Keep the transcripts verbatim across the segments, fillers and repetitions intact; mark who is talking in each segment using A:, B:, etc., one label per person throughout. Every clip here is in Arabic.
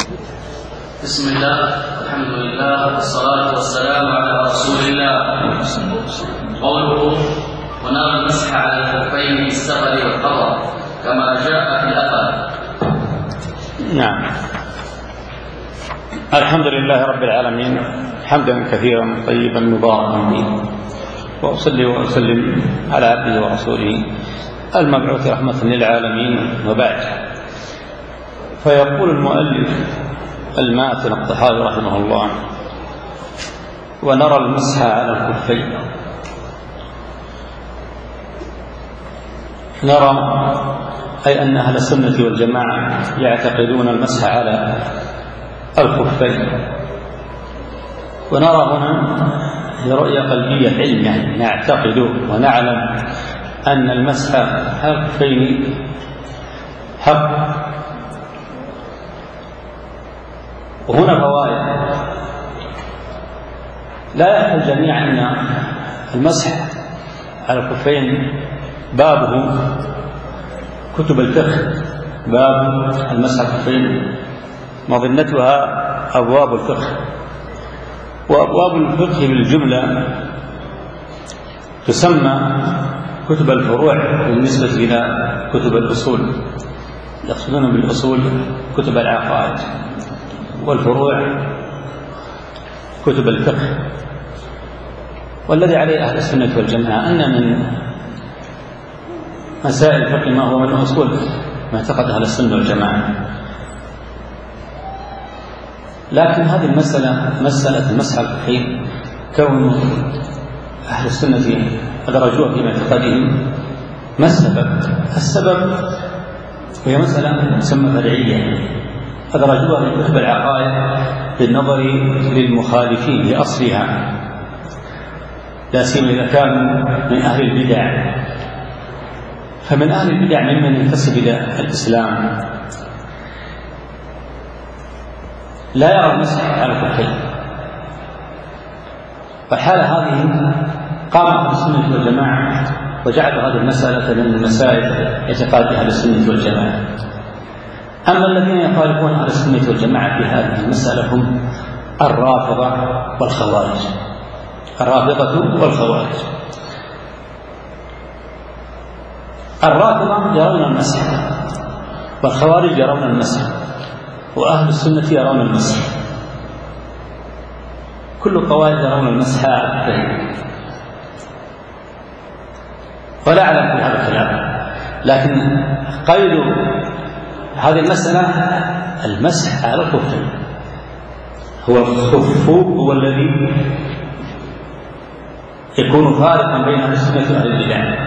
A: بسم الله الحمد لله والصلاة والسلام على رسول الله. قوله ونرى المسح على الخفين في السفر والحضر كما جاء في الأثر.
B: نعم. الحمد لله رب العالمين حمدا كثيرا طيبا مباركا فيه، وأصلي وأسلم على عبده ورسوله المبعوث رحمة للعالمين، وبعد. فيقول المؤلف الماتن الطحاوي رحمه الله: ونرى المسح على الخفين. نرى أي أن أهل السنة والجماعة يعتقدون المسح على الخفين، ونرى هنا رؤية قلبية علمية، نعتقد ونعلم أن المسح على الخفين حق. وهنا فوائد. لا يعلم الجميع أن المسح على الخفين بابه كتب الفقه، باب المسح على الخفين مظنتها أبواب الفقه، وأبواب الفقه بالجملة تسمى كتب الفروع بالنسبة إلى كتب الأصول. يقصدون بالأصول كتب العقائد، والفروع كتب الفقه. والذي عليه أهل السنة والجماعة أن من مسائل الفقه ما هو من أصول ما اعتقد أهل السنة والجماعة. لكن هذه المسألة، مسألة المسح على الخفين، كون أهل السنة أدرجوها في معتقدهم، ما السبب؟ السبب هي مسألة تسمى فرعية، أدرجوها في كتب العقائد بالنظر للمخالفين لأصلها، لا سيما إذا كانوا من أهل البدع. فمن أهل البدع ممن ينتسب إلى الإسلام لا يرى المسح على الخفين، والحالة هذه قام أهل السنة والجماعة وجعلوا هذه المسألة من المسائل اعتقاد أهل السنة والجماعة. أما الذين يخالفون أهل السنة والجماعة في هذه المسألة هم الرافضة والخوارج. الرافضة والخوارج. الرافضة يرون المسح، والخوارج يرون المسح، وأهل السنة يرون المسح. كل الطوائف يرون المسح على الخفين، ولا أعلم في هذا الكلام. لكن قيد هذه المسألة المسح على الخفين. هو الخف هو الذي يكون فارقا بين أهل السنة وأهل البدع.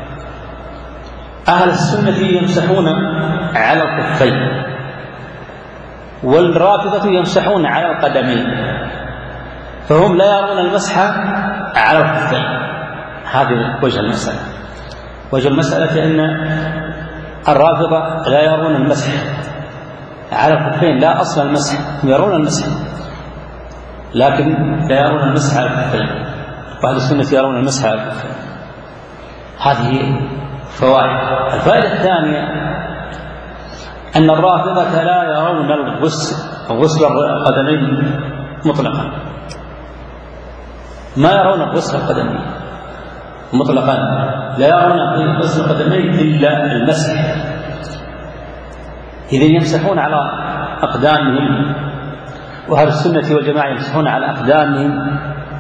B: أهل السنة يمسحون على الخفين، والرافضة يمسحون على القدمين، فهم لا يرون المسح على الخفين. هذا وجه المسألة. وجه المسألة أن الرافضة لا يرون المسح على الخفين، لا أصل المسح، يرون المسح لكن لا يرون المسح على الخفين، وأهل السنة يرون المسح على الخفين. هذه فوائد. الفائدة الثانية أن الرافضة لا يرون الغسل غسل القدمين مطلقا، ما يرون غسل القدمين مطلقا، لا يرون غسل القدمين إلا المسح. إذن يمسحون على أقدامهم، وأهل السنة والجماعة يمسحون على أقدامهم.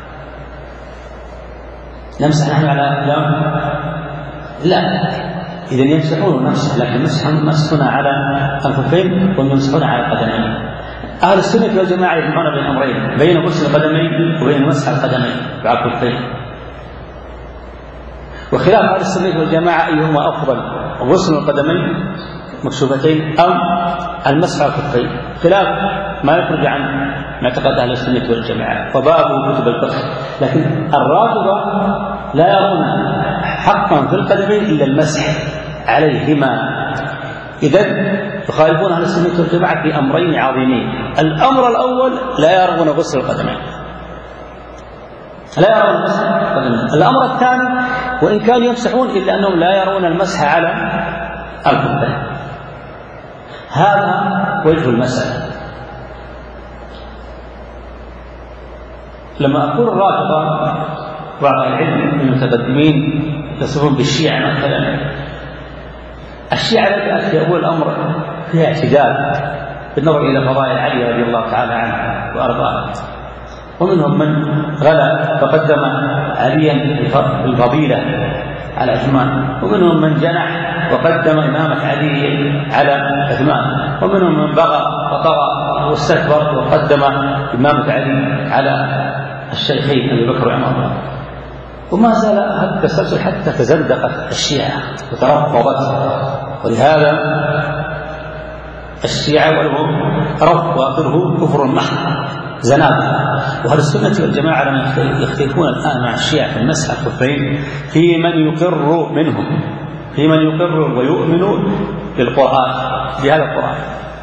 B: نمسح نحن على أقدام؟ لا. إذن يمسحون نفسه، لكن مسحنا على الخفين ويمسحون على القدمين. أهل السنة والجماعة يجمعون بين أمرين، بين غسل القدمين وبين مسح القدمين على الخفين. وخلاف أهل السنة والجماعة أيهما أفضل، غسل القدمين مكشوفتين أو المسح على الخفين، خلاف ما يخرج عن معتقد أهل السنة والجماعة وبابه كتب الفقه. لكن الرافضة لا يرون حقا في القدمين إلا المسح عليهما. إذن يخالفون أهل السنة والجماعة في أمرين عظيمين. الأمر الأول لا يرون غسل القدمين، لا يرون المسح على القدمين. الأمر الثاني وإن كانوا يمسحون إلا أنهم لا يرون المسح على الخفين. هذا وجه المسألة. لما أقول الرافضة بعض العلم من المتقدمين يصفون بالشيعة مثلا، الشيعة بدأت في أول الأمر فيها اعتدال بالنظر إلى فضائل علي رضي الله تعالى عنه وأرضاه، ومنهم من غلا فقدم عليا بالفضيلة على عثمان، ومنهم من جنح وقدم إمامة علي على عثمان، ومنهم من بغى وطغى واستكبر وقدم إمامة علي على الشيخين أبي بكر وعمر. وما زال هذا التسلسل حتى تزندقت الشيعة وترفضت، ولهذا الشيعة ولهم رفض وآخره كفر محض زنادقة. وأهل السنة والجماعة لما يختلفون الآن مع الشيعة في المسح الخفين في من يقر منهم، في من يقر ويؤمن بالقرآن بهذا القرآن،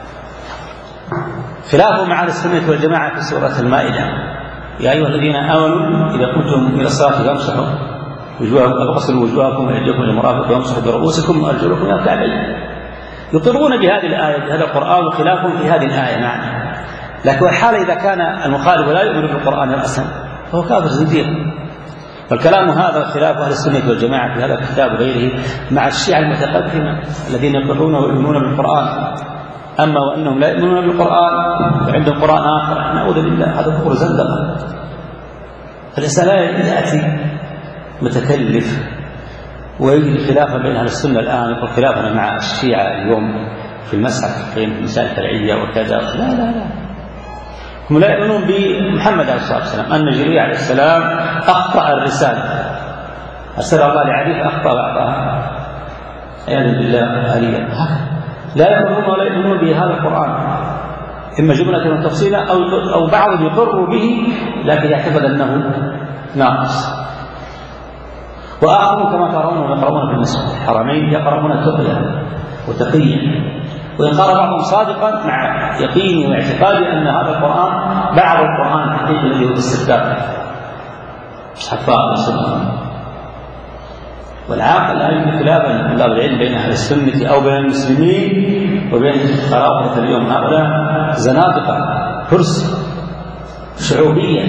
B: خلافه مع أهل السنة والجماعة في سورة المائدة: يا أيها الذين آمنوا إذا قمتم إلى الصلاة فامسحوا وجوهكم اغسلوا وجوهكم وأيديكم إلى المرافق وامسحوا برؤوسكم وأرجلكم إلى الكعبين. يقرون بهذه الآية بهذا القرآن وخلافهم في هذه الآية معنا، لكن الحال إذا كان المخالف لا يؤمن بالقرآن رأسا فهو كافر زنديق. والكلام هذا خلاف أهل السنة والجماعة في هذا الكتاب وغيره مع الشيعة المتقدمة الذين يقرون ويؤمنون بالقرآن. أما وأنهم لا يؤمنون بالقرآن وعندهم قرآن آخر، نعوذ بالله، هذا كفر زندقة. فالإنسان لا يأتي متكلف ويجري خلافا بين أهل السنة الآن يقول خلافنا مع الشيعة اليوم في المسح في مسائل فرعية وكذا. لا لا لا، هم لا يؤمنون بمحمد عليه الصلاة والسلام، أن جبريل عليه السلام أخطأ الرسالة، أرسل الله لعلي فأخطأ بعضها عياذا بالله عليا. لا يؤمنون ولا يؤمنون بهذا القرآن، إما جملة وتفصيلا أو أو بعض يقر به لكن يعتقد أنه ناقص. وآخرون كما ترون يقرؤون في المسجد الحرمين يقرؤون تقيا وتقيا، وإن قال بعضهم صادقا مع يقيني واعتقادي أن هذا القرآن بعض القرآن الحقيقي الذي هو الاستفتاء حفاظ السنة. والعاقل لا يوجد خلافا من طلاب العلم بين أهل السنة أو بين المسلمين وبين قرابة اليوم، هؤلاء زنادقة فرس شعوبية.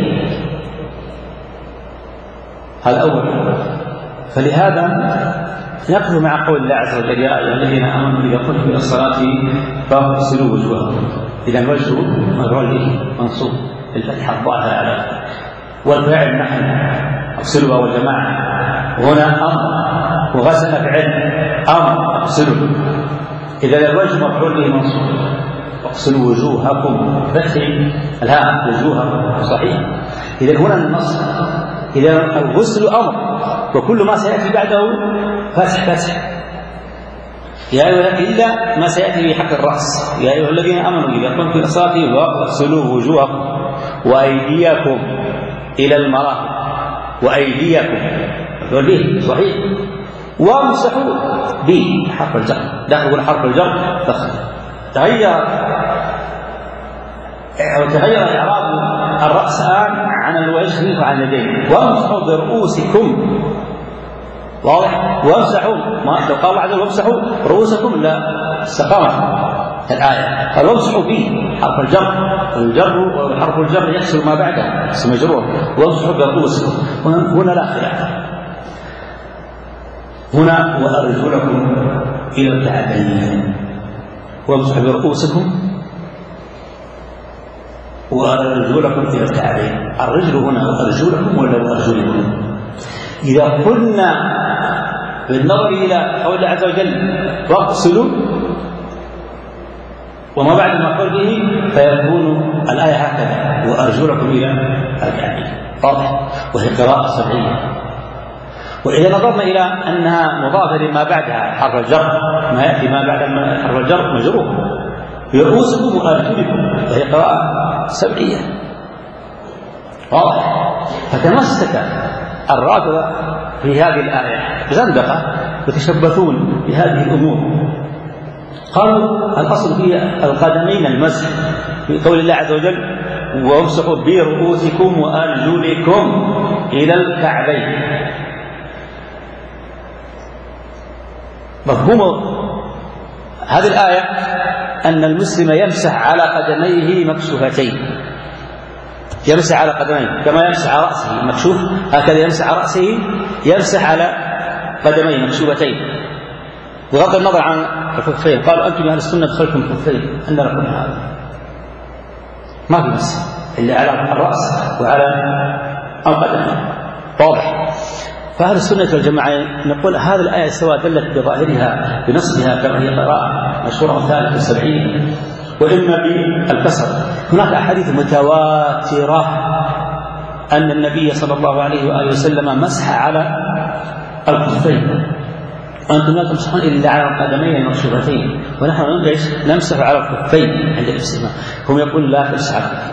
B: هذا أول. فلهذا نقف مع قول الله عز وجل: يا أيها الذين آمنوا إذا قمتم إلى الصلاة فاغسلوا وجوهكم. إذا الوجه مفعول به منصوب بالفتحة الظاهرة على، والفاعل نحن اغسلوا والجماعة، هنا أمر وغسل فعل أمر اغسلوا. إذا الوجه مفعول به منصوب اغسلوا وجوهكم فتح الهاء وجوهكم صحيح. إذا هنا النص، إذا الغسل أمر وكل ما سيأتي بعده فتح فتح. يا أيها إلا ما سيأتي في حق الرأس: يا أيها الذين آمنوا إذا قمتم إلى الصلاة فاغسلوا وجوهكم وأيديكم إلى المرافق، وأيديكم به صحيح، وامسحوا به حرف الجر، دخلوا حرف الجر دخل تغير أو تغير إعراب الرأس الآن عن الوجه وعن اليدين. وامسحوا برؤوسكم، واضح؟ وامسحوا، ما لو قال بعد وامسحوا رؤوسكم لا استقامت الآية، قال وامسحوا به حرف الجر، والجر وحرف الجر يحصل ما بعده اسم مجرور. وامسحوا برؤوسكم، هنا لا خلاف، هنا وأرجلكم إلى الكعبين. وامسحوا برؤوسكم وأرجلكم إلى الكعبين. الرجل هنا وأرجلكم ولا وأرجلكم؟ إذا قلنا بالنظر إلى قول الله عز وجل واغسلوا وما بعد المفعول به فيكون الآية هكذا: وأرجلكم إلى الكعبين، واضح؟ وهي قراءة سبعية. وإذا نظرنا إلى أنها مضافة لما بعدها حرف الجر، ما يأتي ما بعد حرف الجر مجرور، برؤوسكم وأرجلكم، وهي قراءة سبعية، واضح؟ فتمسك الرافضة في هذه الآية زندقة يتشبثون بهذه الأمور. قالوا الأصل في القدمين المسح في قول الله عز وجل: وامسحوا برؤوسكم وأرجلكم إلى الكعبين. مفهوم هذه الآية أن المسلم يمسح على قدميه مكشوفتين، يمسح على قدميه كما يمسح على رأسه مكشوف، هكذا يمسح على رأسه يمسح على قدميه مكشوفتين بغض النظر عن الخفين. قالوا أنتم أهل السنة دخلتم خفين، أن لكم هذا ما في مسح إلا على الرأس وعلى القدمين، واضح. فأهل السنة والجماعة نقول هذه الآية سواء دلت بظاهرها بنصها كما هي قراءة مشهورة ثالث السبعين وإما بالكسر. هناك أحاديث متواترة أن النبي صلى الله عليه وآله وسلم مسح على الخفين، وأنتم لا تمسحون إلا على القدمين المكشوفتين، ونحن نمسح على الخفين عند الاستسماء. هم يقول لا تمسح على الخفين.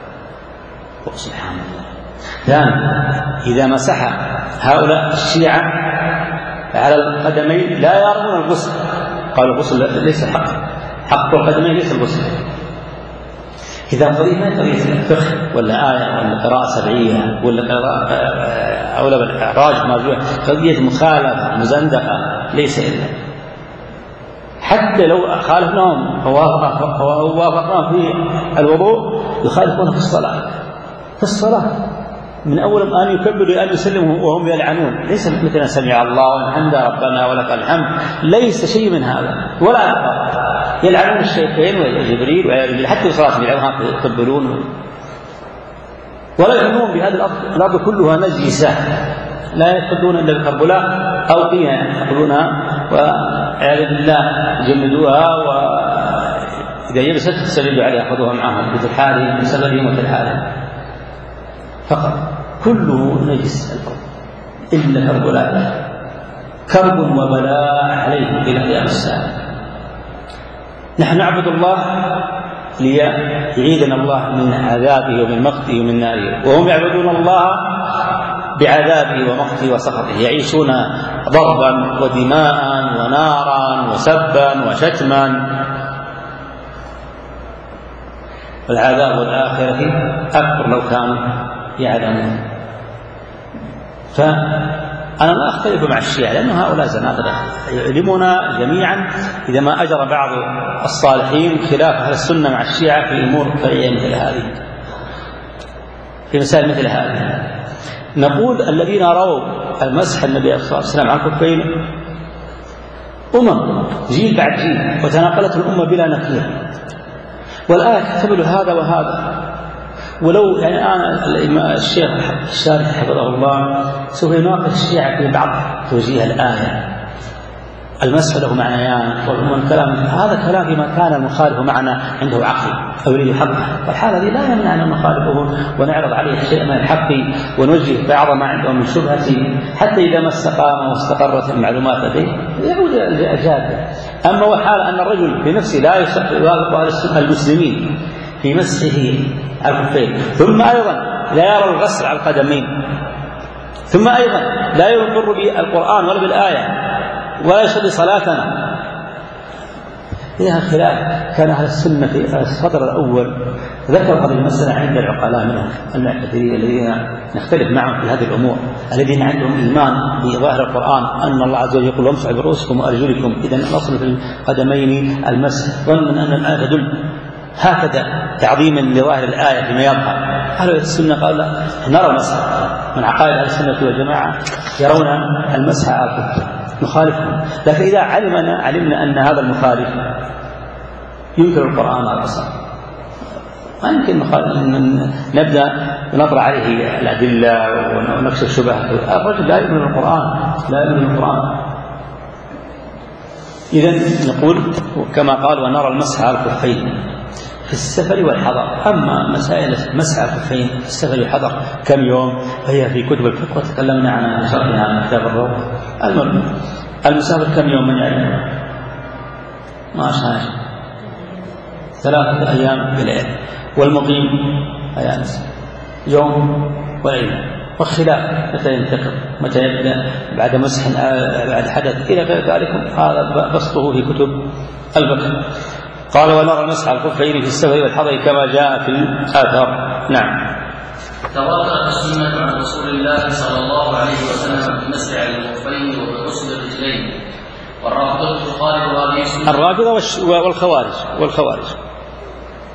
B: سبحان الله. ثاني إذا مسح هؤلاء الشيعة على القدمين لا يرون الغسل، قالوا الغسل ليس حق، حق القدمين ليس الغسل. إذا قضية ما قضية الفقه ولا آية ولا قراءة سبعية ولا قراءة أو لا إعراج موضوع، قضية مخالفة مزندقة ليس إلا. حتى لو خالفناهم ووافقناهم في الوضوء يخالفون في الصلاة، في الصلاة من أول أن يكبروا أن يسلموا وهم يلعنون، ليس مثل سمع الله والحمد ربنا ولك الحمد، ليس شيء من هذا ولا أكبر. يلعنون الشيخين وجبريل وجبريل حتى الصلاة يلعنونها يقبلون، ولا يؤمنون بهذه الأرض، الأرض كلها نجسة لا يتقدون إلا بكربلاء أو طينة يأخذونها وعياذ بالله جمدوها، وإذا يبست تسللوا عليها يأخذوها معهم مثل حالهم بسببهم مثل حالهم فقط. كله نجس الأرض إلا كربلاء، كرب وبلاء عليهم إلى قيام الساعة. نحن نعبد الله ليعيدنا الله من عذابه ومن مقته ومن ناره، وهم يعبدون الله بعذابه ومقته وسخطه، يعيشون ضربا ودماء ونارا وسبا وشتما. والعذاب الآخرة أكبر لو كانوا يعلمون. فأنا لا أختلف مع الشيعة لأن هؤلاء زنادقة يعلمنا جميعا إذا ما أجر بعض الصالحين خلاف أهل السنة مع الشيعة في أمور فرعية مثل هذه، في مسائل مثل هذه. نقول الذين رأوا المسح النبي صلى الله عليه وسلم عن الخفين أمم جيل بعد جيل، وتناقلت الأمة بلا نكير، والآية تحتمل هذا وهذا. ولو يعني أنا الشيخ الشارح حفظه الله سوف يناقش الشيعة في بعض توجيه الآية، المسح له معنيان والكلام هذا كلام فيما كان المخالف معنا عنده عقل أو يريد حقه، والحالة دي لا يمنع أن نخالفه ونعرض عليه شيء من الحق ونوجه بعض ما عنده من شبهة، حتى إذا ما استقام واستقرت المعلومات لديه يعود إلى الجادة. أما وحال أن الرجل بنفسه لا يوافق أهل المسلمين في مسحه على الخفين، ثم أيضا لا يرى الغسل على القدمين، ثم أيضا لا يقر بالقرآن ولا بالآية ولا يصلي صلاتنا، فيها خلاف. كان أهل السنة في الصدر الأول ذكر هذه المسألة عند العقلاء منهم المعتدلين الذين نختلف معهم في هذه الأمور، الذين عندهم إيمان بظاهر القرآن أن الله عز وجل يقول وامسحوا برؤوسكم وأرجلكم، إذا الأصل في القدمين المسح، ظن أن الآية تدل هكذا تعظيما لظاهر الآية فيما يظهر. أهل السنة قال لا، نرى المسح من عقائد أهل السنة والجماعة يرون المسح على الخف، نخالفهم. لكن إذا علمنا علمنا أن هذا المخالف ينكر القرآن على الأصل، ما يمكن نبدأ نطرح عليه الأدلة ونكشف شبهه. الرجل لا يؤمن بالقرآن، لا يؤمن بالقرآن. إذن نقول كما قال ونرى المسح على الخفين في السفر والحضر. أما مسائل مسح الخفين في السفر والحضر كم يوم فهي في كتب الفقه وتكلمنا عنها شرحنا عن كتاب الروح. المرء المسافر كم يوم من يعلم؟ ما شاء ثلاثة أيام بليل، والمقيم أيام يوم وليلة، والخلاف متى ينتقل متى يبدأ بعد مسح بعد حدث إلى غير ذلك، هذا بسطه في كتب الفقه. قال ونرى المسح على الخفين في السفر والحضر كما جاء في الآثار. نعم.
A: تواترت السنة عن رسول الله صلى الله عليه وسلم في المسح على الخفين وبغسل الرجلين، والرافضة تخالف هذه السنة.
B: الرافضة والخوارج والخوارج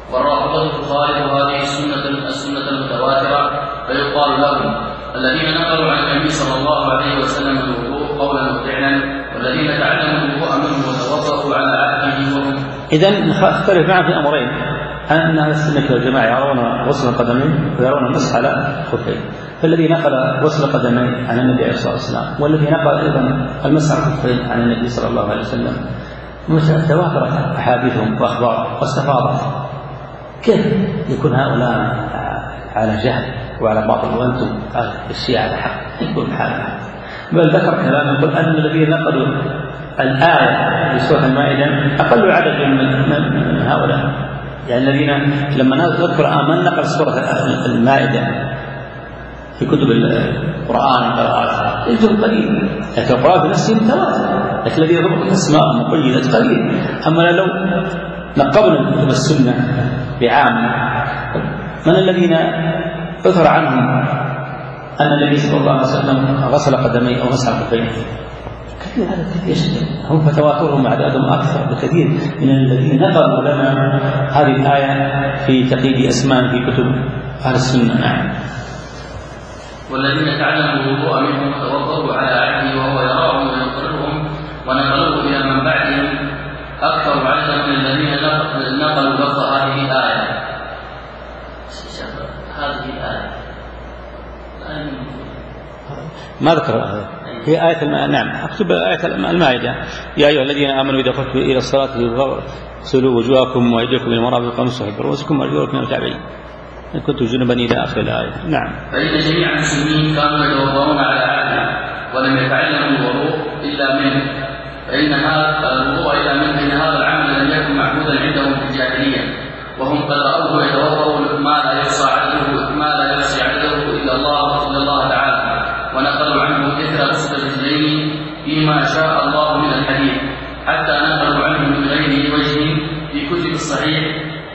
A: والرافضة تخالف هذه السنة السنة المتواترة فيقال لهم الذين نقلوا عن النبي صلى الله عليه وسلم الوضوء قولا وفعلا والذين تعلموا الوضوء منه وتوضأوا على عهده وهم.
B: إذن نختلف معا في أمرين، أن أهل السنة والجماعة يرون غسل القدمين ويرون المسح على الخفين، فالذي نقل غسل القدمين عن النبي عليه الصلاة والسلام والذي نقل أيضا المسح على الخفين عن النبي صلى الله عليه وسلم تواترت أحاديثهم وأخبارهم واستفاضت، كيف يكون هؤلاء على جهل وعلى باطل وأنتم الشيعة على حق؟ يكون حالنا. بل ذكر كلام يقول أن الذين نقلوا الآية في سورة المائدة أقل عدد من هؤلاء، يعني الذين لما نذكر من نقل سورة المائدة في كتب القرآن قراءات يجب قليل، لكن القرآن بنفسه متواتر، لكن الذي يضبط الأسماء مقيدة قليل. أما لو نقبنا كتب السنة بعامة، من الذين أثر عنهم أن النبي صلى الله عليه وسلم غسل قدميه أو مسح كفيه؟ كثير، هذا كثير جدا، هم فتواترهم أعدادهم أكثر بكثير من الذين نقلوا لنا هذه الآية في تقييد أسماء في كتب أهل السنة. نعم.
A: والذين تعلموا الوضوء منهم وتوضأوا على عهده وهو يراهم ويقررهم ونقلوه إلى من بعدهم أكثر عددا من الذين نقلوا لفظ هذه الآية. هذه الآية
B: ما ذكر هي آية الم... نعم أكتب آية المائدة: يا أيها الذين آمنوا إذا قمتم إلى الصلاة فاغسلوا وجوهكم وأيديكم إلى المرافق وامسحوا برؤوسكم وأرجلكم إلى الكعبين إن كنتم جنبا إلى آخر الآية. نعم.
A: فإن جميع المسلمين كانوا يتوضؤون على عهده ولم يتعلموا الوضوء إلا منه، فإن هذا الوضوء إلا منه إن هذا العمل لم يكن معبودا عندهم في الجاهلية، وهم قد رأوه يتوضأ ما لا يحصى عدده ما لا يحصي عدده إلا الله إلا الله تعالى، ونقلوا عنه إثر غسل الرجلين فيما شاء الله من الحديث، حتى نقلوا عنه من غير وجه في كتب الصحيح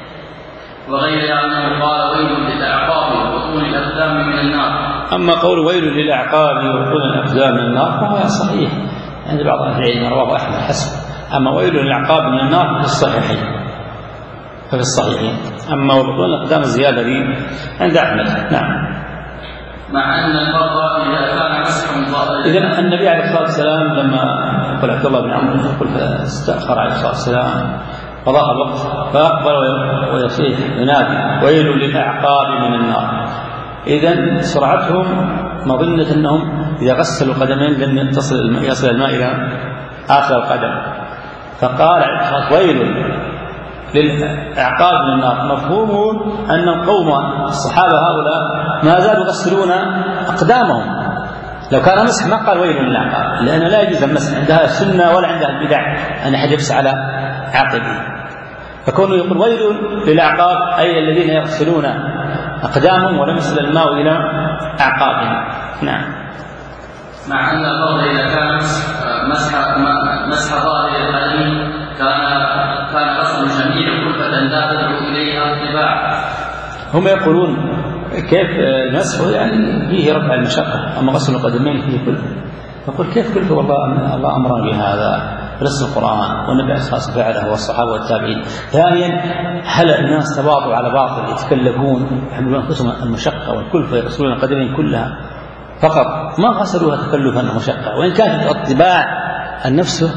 A: وغيرها أنه قال: ويل للأعقاب وطول الأقدام من النار.
B: أما قول ويل للأعقاب وطول الأقدام من النار فهو صحيح عند بعض أهل العلم، رواه أحمد حسن. أما ويل للأعقاب من النار في الصحيحين ففي الصحيحين أما وطول الأقدام الزيادة دي عند أحمد. نعم.
A: مع أن الفرق إذا كان مسح ظاهرا.
B: إذا النبي عليه الصلاة والسلام لما يقول عبد الله بن عمرو يقول فاستأخر عليه الصلاة والسلام فضاق الوقت فأقبل ويصيح ينادي: ويل للأعقاب من النار. إذن سرعتهم مظنة أنهم إذا غسلوا قدمين لن يتصل يصل الماء إلى آخر القدم، فقال ويل للأعقاب من النار. مفهوم أن القوم الصحابة هؤلاء ما زالوا يغسلون أقدامهم، لو كان مسح ما قال ويل للأعقاب، لأنه لا يجوز المسح عندها السنة ولا عندها البدع أن أحد يمسح على عقبه، فكونه يقول ويل للأعقاب أي الذين يغسلون أقدامهم ولم يصل الماء إلى أعقابهم. نعم.
A: مع أن الفرض إذا كان مسح مسح ظاهر القدم كان كان غسل جميع كلفة لا تدعو إليها اتباع.
B: هم يقولون كيف المسح يعني فيه رفع المشقة، أما غسل القدمين فيه كلفة. يقول كيف كلفة؟ والله الله أمر بهذا نص القرآن والنبي عليه الصلاة والسلام فعله والصحابة والتابعين. ثانيا هل الناس تباطؤوا على باطل يتكلفون يحملون أنفسهم المشقة والكلفة يغسلون القدمين كلها فقط ما غسلوها تكلفا ومشقة، وإن كانت اتباع النفس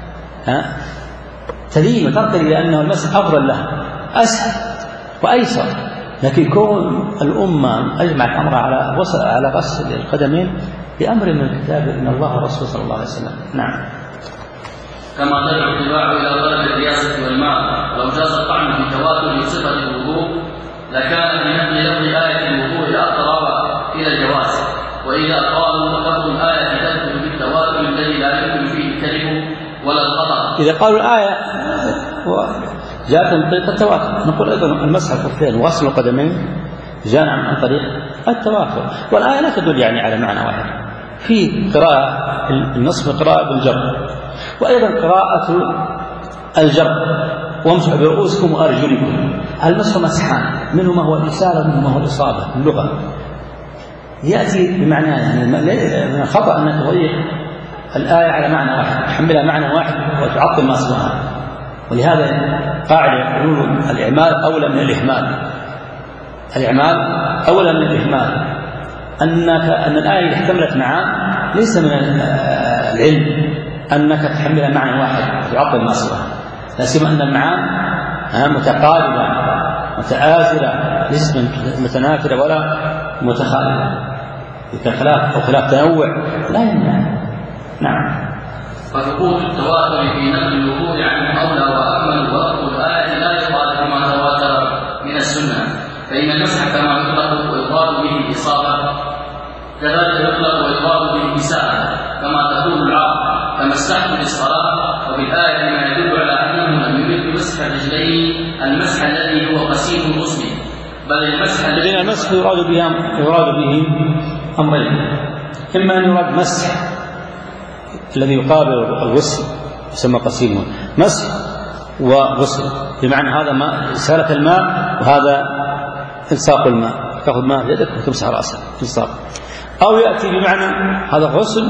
B: تلين وترتدي لأنه المسح أفضل له أسهل وأيسر، لكن كون الأمة أجمعت أمرها على على غسل القدمين بأمر من الكتاب من الله والرسول صلى الله عليه وسلم. نعم.
A: كما تدعو الاتباع إلى طلب الرياسة والمال، لو جاز الطعن في تواتر صفة الوضوء لكان في نقل لفظ آية الوضوء أقرب إلى الجواز، وإذا قالوا لفظ الآية تدخل بالتواتر الذي لا يمكن فيه الكذب ولا الخطأ.
B: إذا قالوا الآية جاءت من طريق التواتر نقول أيضا المسح الكفين وغسل القدمين جاء عن طريق التواتر، والآية لا تدل يعني على معنى واحد. في قراءة النصف قراءة بالجر، وأيضا قراءة الجر وامسحوا برؤوسكم وأرجلكم. المسح مسحان، منهما هو الإسالة ومنهما هو الإصابة. اللغة يأتي بمعنى يعني من الخطأ أن تضيق الآية على معنى واحد، تحملها معنى واحد وتعطل ما سواها. ولهذا قاعدة يقولون الإعمال أولى من الإهمال. الإعمال أولى من الإهمال، أنك أن الآية إذا احتملت معان ليس من العلم أنك تحمل معنى واحد وتعطل ما سواه، لا سيما أن المعان متقاربة متآزرة ليست متنافرة ولا متخالفة، خلاف أو خلاف تنوع لا يمنع. نعم.
A: فثبوت التواتر في نقل الوقوع عنه أولى وأكمل، وأقول الآية لا يقال كما تواتر من السنة، فإن المسح كما يطلق ويقال به إصابة كذلك يطلق ويقال به إساءة كما تقول العرب فمسحت للصلاة، وفي الآية ما يدل على أنه لم يرد مسح الرجلين المسح الذي هو قسيم الغسل، بل المسح الذي
B: المسح يراد به يراد به أمرين، إما أن يراد مسح الذي يقابل الغسل يسمى قسيمه، مسح وغسل بمعنى هذا ما إسالة الماء وهذا إلصاق الماء، تأخذ ماء بيدك وتمسح رأسك إلصاق، أو يأتي بمعنى هذا غسل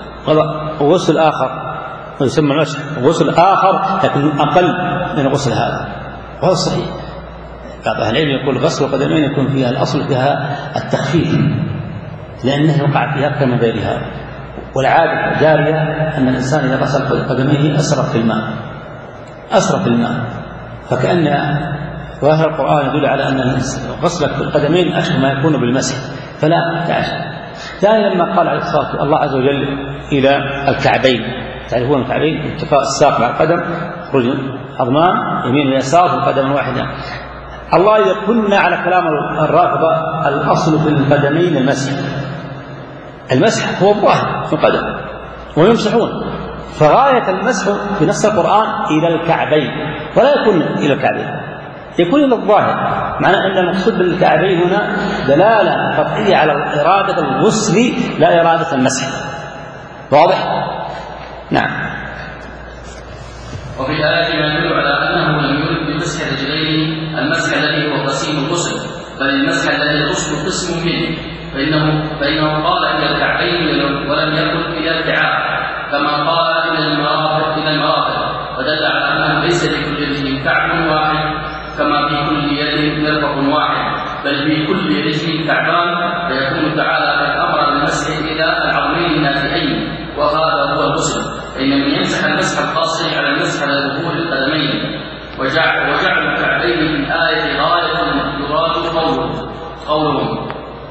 B: غسل آخر ويسمى المسح غسل آخر لكن أقل من الغسل هذا، وهذا صحيح. بعض أهل العلم يقول غسل القدمين يكون فيها الأصل فيها التخفيف لأنه يقع فيها أكثر من غيرها، والعادة جارية أن الإنسان إذا غسل قدميه أسرف في الماء أسرف في الماء فكأن ظاهر القرآن يدل على أن غسل القدمين أشبه ما يكون بالمسح، فلا تعجب. ثانيا لما قال عليه الصلاة الله عز وجل إلى الكعبين، تعرفون الكعبين التقاء الساق مع القدم، خروج عظمان يمين ويسار في القدم واحدة. الله إذا كنا على كلام الرافضة الأصل في القدمين المسح، المسح هو الظاهر في القدم ويمسحون، فغاية المسح في نص القرآن إلى الكعبين ولا يكون إلى الكعبين، يكون إلى الظاهر، معنى أن المقصود بالكعبين هنا دلالة قطعية على إرادة الغسل لا إرادة المسح. واضح؟ نعم.
A: وفي الآية ما يدل على أنه لم يرد بمسح الرجلين المسح الذي هو قسيم الغسل، بل المسح الذي الغسل قسم منه، فإنه, فإنه قال إلى الكعبين ولم يكن إلى الكعاب كما قال إلى المرافق إلى المرافق، ودل على أنه ليس لكل رجل كعب واحد كما في كل يد مرفق واحد، بل في كل رجل كعبان، فيكون تعالى قد أمر بالمسح إلى العظمين النافئين، وهذا هو الغسل، فإن من يمسح المسح القاصر على المسح على ظهور القدمين، وجعل, وجعل الكعبين في الآية غاية يراد قوله قولهم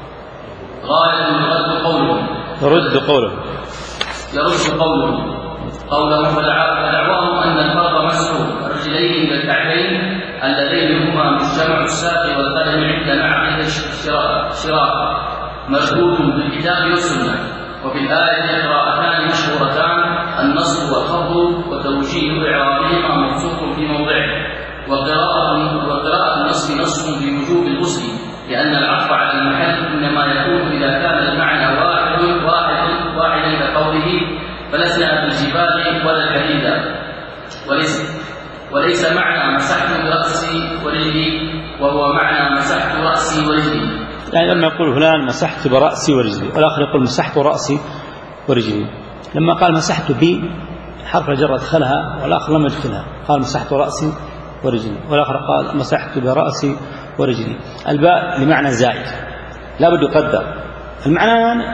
A: غاية يرد قولهم
B: يرد قولهم
A: يرد قولهم قولهم فدعواهم أن الفرض مسح الرجلين إلى الكعبين اللذين هما مجتمع الساق والقدم عند معقد الشراك مشهود بالكتاب والسنة. وفي الآية قراءتان مشهورتان النصب والخفض وتوجيه إعرابهما موثوق في موضعه، وقراءة وقراءة النصب نص في وجوب الغسل، لأن العطف على المحل إنما يكون إذا كان المعنى واحد واحد واحدا كقوله فلسنا بالجبال ولا الحديد، وليس وليس معنى مسحت رأسي ورجلي وهو معنى مسحت رأسي ورجلي.
B: يعني لما يقول فلان مسحت برأسي ورجلي، والآخر يقول مسحت رأسي ورجلي، لما قال مسحت بي حرف الجر ادخلها والآخر لم يدخلها، قال مسحت رأسي ورجلي، والآخر قال مسحت برأسي ورجلي. الباء لمعنى زائد لا بد يقدر، المعنى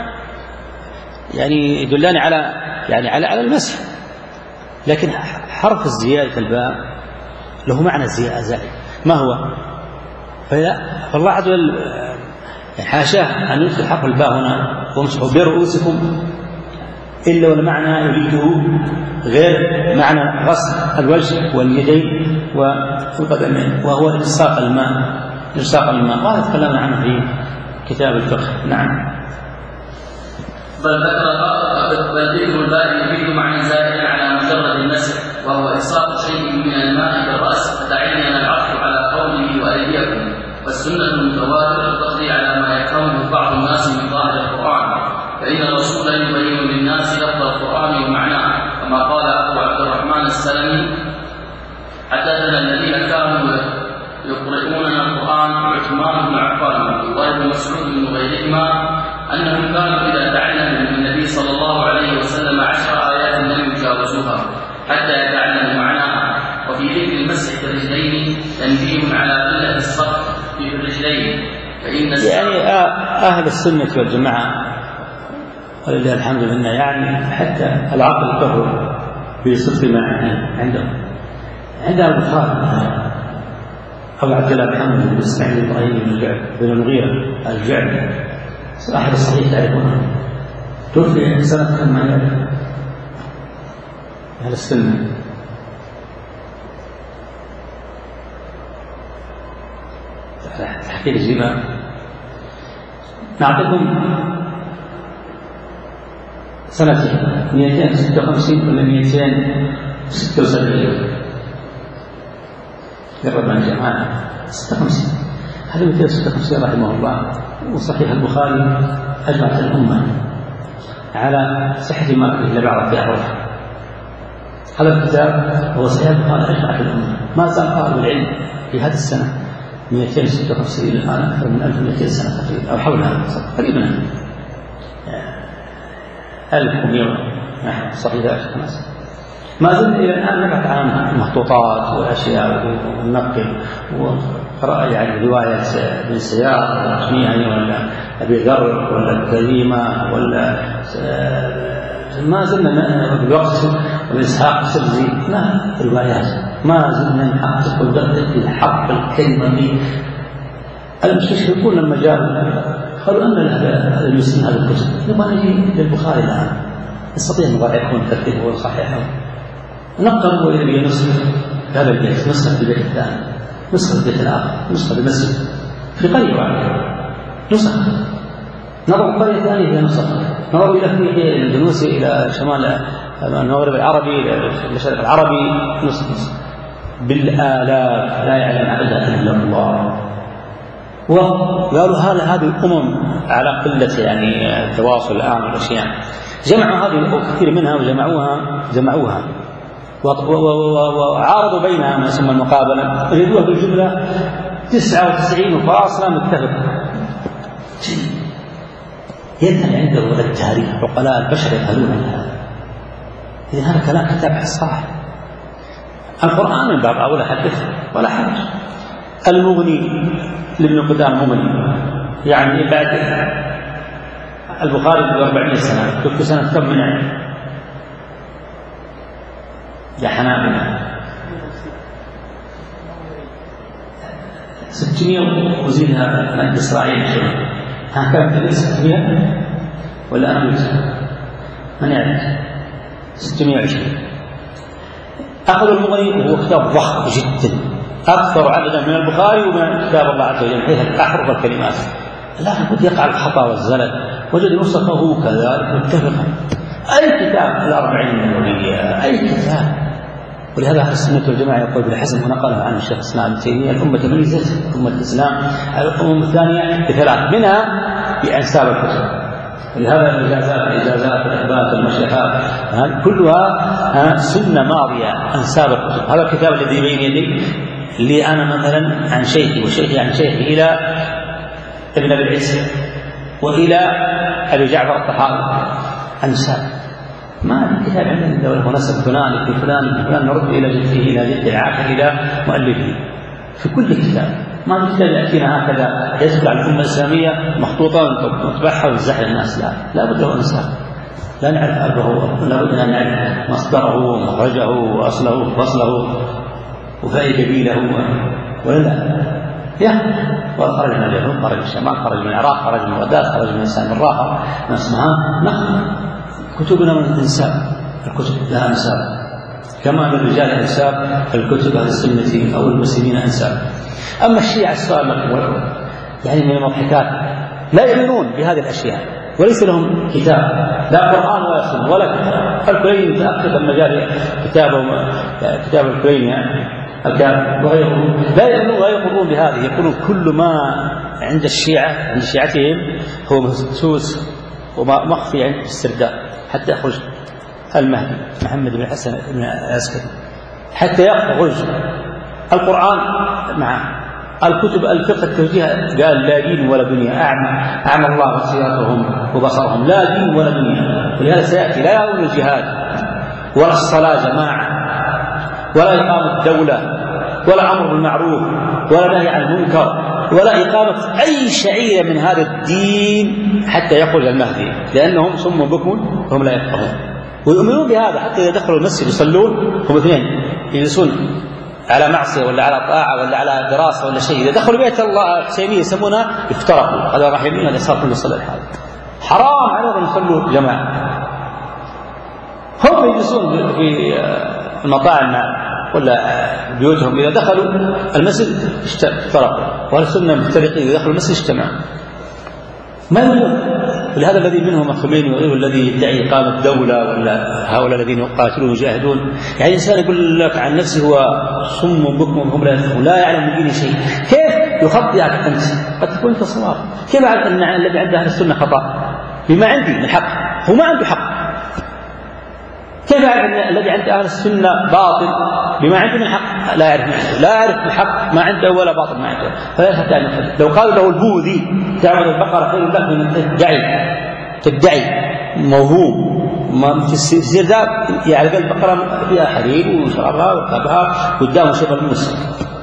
B: يعني يدلان على يعني على على المسح، لكن حرف الزيادة الباء له معنى زائد ما هو؟ فالله عز وجل حاشاه أن يدخل حرف الباء هنا وامسحوا برؤوسكم إلا والمعنى يريده غير معنى غسل الوجه واليدين والقدمين، وهو إلصاق الماء إلصاق الماء وهذا تكلمنا عنه في كتاب الفقه. نعم.
A: بل ذكر بل ذكر الباء يفيد معنى زائدا على مجرد المسح، وهو إلصاق شيء من الماء بالرأس، فتعين العطف على قوله وأيديكم، والسنة المتواترة تقضي على ما يفهمه بعض الناس من ظاهر القرآن، فإن الرسول يبين للناس لفظ القرآن ومعناه، كما قال أبو عبد الرحمن السلمي حدثنا الذين كانوا يقرؤوننا القرآن عثمان بن عفان وابن مسعود وغيرهما أنهم كانوا إذا تعلموا من النبي صلى الله عليه وسلم عشر آيات لم يجاوزوها حتى يتعلموا معناها، وفي ذكر المسح في الرجلين تنبيه على قلة الصف في الرجلين، فإن
B: يعني أهل السنة والجماعة ولله الحمد لله يعني حتى العقل كفر في صدق ما عندهم. عند البخاري أبو عبد الله محمد بن إسماعيل بن إبراهيم بن المغيرة الجعدي أحد الصحيح تعرفونه، توفي سنة كم ما يعرف أهل السنة تحكي الجبال. نعطيكم سنة مئتين وستة وخمسين ولا مئتين وستة وسبعين قرب عن جماعة ستة وخمسين. هذا مئتين وستة وخمسين رحمه الله. وصحيح البخاري أجمعت الأمة على صحة ما فيه لبعض في أحرف. هذا الكتاب هو صحيح البخاري أجمعت الأمة. ما زال طالب العلم في هذه السنة مئتين وستة وخمسين إلى الآن أكثر من ألف ومئتين سنة تقريبا أو حولها تقريبا ألف ومئة صحيح خمسة. ما زلنا إلى الآن نبحث عن المخطوطات والأشياء وننقل وقراءة يعني رواية ابن سيار ولا تسمية ولا أبي ذر ولا الكريمة ولا ما زلنا بالوقت والإسحاق السرزي لا روايات ما زلنا نحقق ودقق في حق الكلمة دي. المستشرقون لما جاءوا قالوا أن المسلمين هذا الكتب نبغى نجي للبخاري الآن نستطيع أن نضاعفه ونترتبه ونصححه. نقلوا إلى نسخة هذا البيت، نسخة في البيت الثاني، نسخة في البيت الآخر، نسخة في المسجد في قرية واحدة نسخة. نظروا قرية ثانية إلى نسخة، نظروا إلى أفريقيا إلى اندونيسيا إلى شمال المغرب العربي إلى المشرق العربي نسخة بالآلاف لا يعلم عددها إلا الله. وقالوا هذا هذه الأمم على قلة يعني التواصل الآن والأشياء جمعوا هذه كثير منها وجمعوها جمعوها وعارضوا بينها ما يسمى المقابلة يريدوها بالجملة تسعة وتسعين فاصلة متفقة. يذهل عنده التاريخ عقلاء البشر يقولون هذا. إذا هذا كلام كتاب صح. القرآن من باب أولى حدث ولا حرج. المغني لابن قدامة مغني يعني بعد البخاري بأربعين سنة تلك سنة كم من عنه يا حنابلة ستمائة وزيدها عند إسرائيل شيء ها كم ستمائة ولا أنا من يعرف ستمائة وعشرين. أخذ المغني وهو كتاب ضخم جدا أكثر عددا من البخاري ومن كتاب الله عز وجل حيث الأحرف والكلمات لا بد يقع الخطأ والزلل. وجد نسخه كذلك متفقا. أي كتاب الأربعين النووية أي كتاب. ولهذا أهل السنة والجماعة يقول بالحسن ونقله عن الشيخ الإسلام ابن تيمية الأمة تميزت أمة الإسلام على الأمم الثانية بثلاث منها بأنساب الكتب. ولهذا الإجازات الإجازات الإثبات المشيخات كلها سنة ماضية أنساب الكتب. هذا الكتاب الذي بين يدي اللي أنا مثلا عن شيخي وشيخي عن شيخي إلى ابن أبي العز وإلى أبي جعفر الطحاوي أنساب. ما الكتاب عندنا له نسب فلان في فلان في فلان نرد إلى جده إلى جد العاشر إلى مؤلفه في كل كتاب. ما في كتاب يأتينا هكذا يسبع الأمة الإسلامية مخطوطة ونطبعها ونزحها للناس لا لا بد له أنساب. لا نعرف أبه لا بد أن نعرف مصدره ومخرجه وأصله وفصله وفأي قبيله ولا لا يا وخرج من اليمن خرج من الشمال خرج من العراق خرج من بغداد خرج من لسان الراحة من اسمها نقل. كتبنا من الانساب الكتب لها انساب كما ان الرجال انساب الكتب اهل السنه او المسلمين انساب. اما الشيعة السابق يعني من المضحكات لا يؤمنون بهذه الاشياء وليس لهم كتاب لا قرآن ولا سنة ولا كتاب. الكليني متأكد أن جاء كتابه كتاب الكليني الكتاب وغيره لا يؤمنون ولا يقرون بهذه. يقولون كل ما عند الشيعة عند شيعتهم هو مهسوس ومخفي عند السرداب حتى يخرج المهدي محمد بن حسن بن العسكري حتى يخرج القرآن مع الكتب الفقه التوجيه قال لا دين ولا دنيا أعمى أعمى الله بصيرتهم وبصرهم لا دين ولا دنيا. ولهذا سيأتي لا يرون الجهاد ولا الصلاة جماعة ولا إقامة دولة ولا أمر بالمعروف ولا نهي عن المنكر ولا إقامة أي شعيرة من هذا الدين حتى يخرج المهدي، لأنهم صم بكم وهم لا يفقهون ويؤمنون بهذا. حتى إذا دخلوا المسجد يصلون هم اثنين يجلسون على معصية ولا على طاعة ولا على دراسة ولا شيء، إذا دخلوا بيت الله الحسينية يسمونها افترقوا، هذا راح يمين هذا صار كل صلاة الحال. حرام عليهم يصلوا جماعة. هم يجلسون في المطاعم ولا بيوتهم، إذا دخلوا المسجد افترقوا، والسنة مفترقين، إذا دخلوا المسجد اجتمعوا. ما يوجد. ولهذا الذي منهم الخميني وغيره الذي يدعي إقامة دولة ولا هؤلاء الذين يقاتلون ويجاهدون، يعني إنسان يقول لك عن نفسه هو صم بكم وهم لا يفقهون لا يعلم من دين شيء، كيف يخطئك أنت؟ قد تكون أنت صواب. كيف أعرف أن الذي عنده أهل السنة خطأ بما عندي من حق؟ هو ما عنده حق. كيف أعرف أن الذي عنده أهل السنة باطل بما عنده من حق؟ لا يعرف منه. لا يعرف الحق ما عنده ولا باطل ما عنده، فلا يستطيع أن يفهم. لو قالوا له البوذي تعبد البقرة خير لك من تدعي تدعي موهوم ما في السرداب، يعني قال البقرة فيها حليب وشرابها وكبها قدامه شيء المسلم،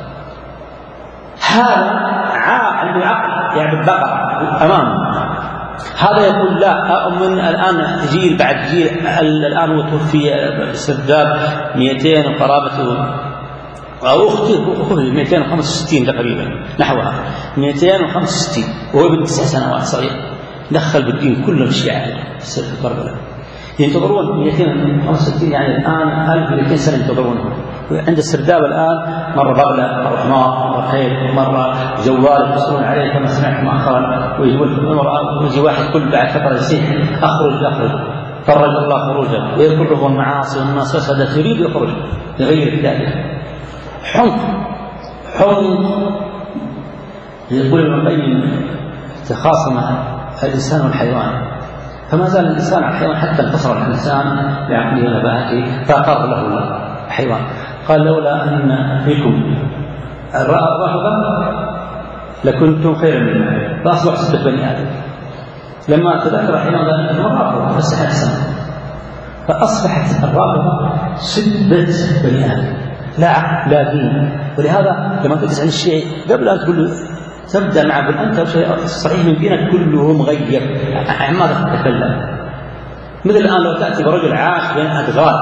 B: هذا عنده عقل يعبد البقرة أمامه. هذا يقول لا من الآن جيل بعد جيل، الآن هو توفي السرداب مئتين وقرابته أو أخته مئتين وخمسة وستين تقريبا نحوها مئتين وخمسة وستين وهو ابن تسع سنوات صغير، دخل بالدين كله الشيعة في كربلاء ينتظرون مئتين وخمسة وستين، يعني الآن ألف ومئتين سنة ينتظرونه. عند السرداب الآن مرة بغلة مرة حمار مرة خيل مرة جوال يتصلون عليه كما سمعت مؤخرا، ويجي واحد كل بعد فترة يصيح أخرج أخرج فرج الله خروجا ويذكر له المعاصي والناس فسدت يريد يخرج لغير ذلك. حمق حمق. يقول ابن القيم تخاصم الإنسان والحيوان، فما زال الإنسان على الحيوان حتى انتصر الإنسان بعقله ونباهته فأقر له الحيوان. قال لولا أن فيكم الرهبة لكنتم خيرا منه، فأصبح ستة بني آدم. لما تذكر حيوان ذلك الرهبة فسحت سنة، فأصبحت الرهبة ستة بني آدم لا عقل لا دين. ولهذا لما تجلس عن الشيء قبل أن تقول تبدأ معه أنت صحيح من دينك كله مغيب، ماذا تتكلم؟ مثل الآن لو تأتي برجل عاش بين أدغال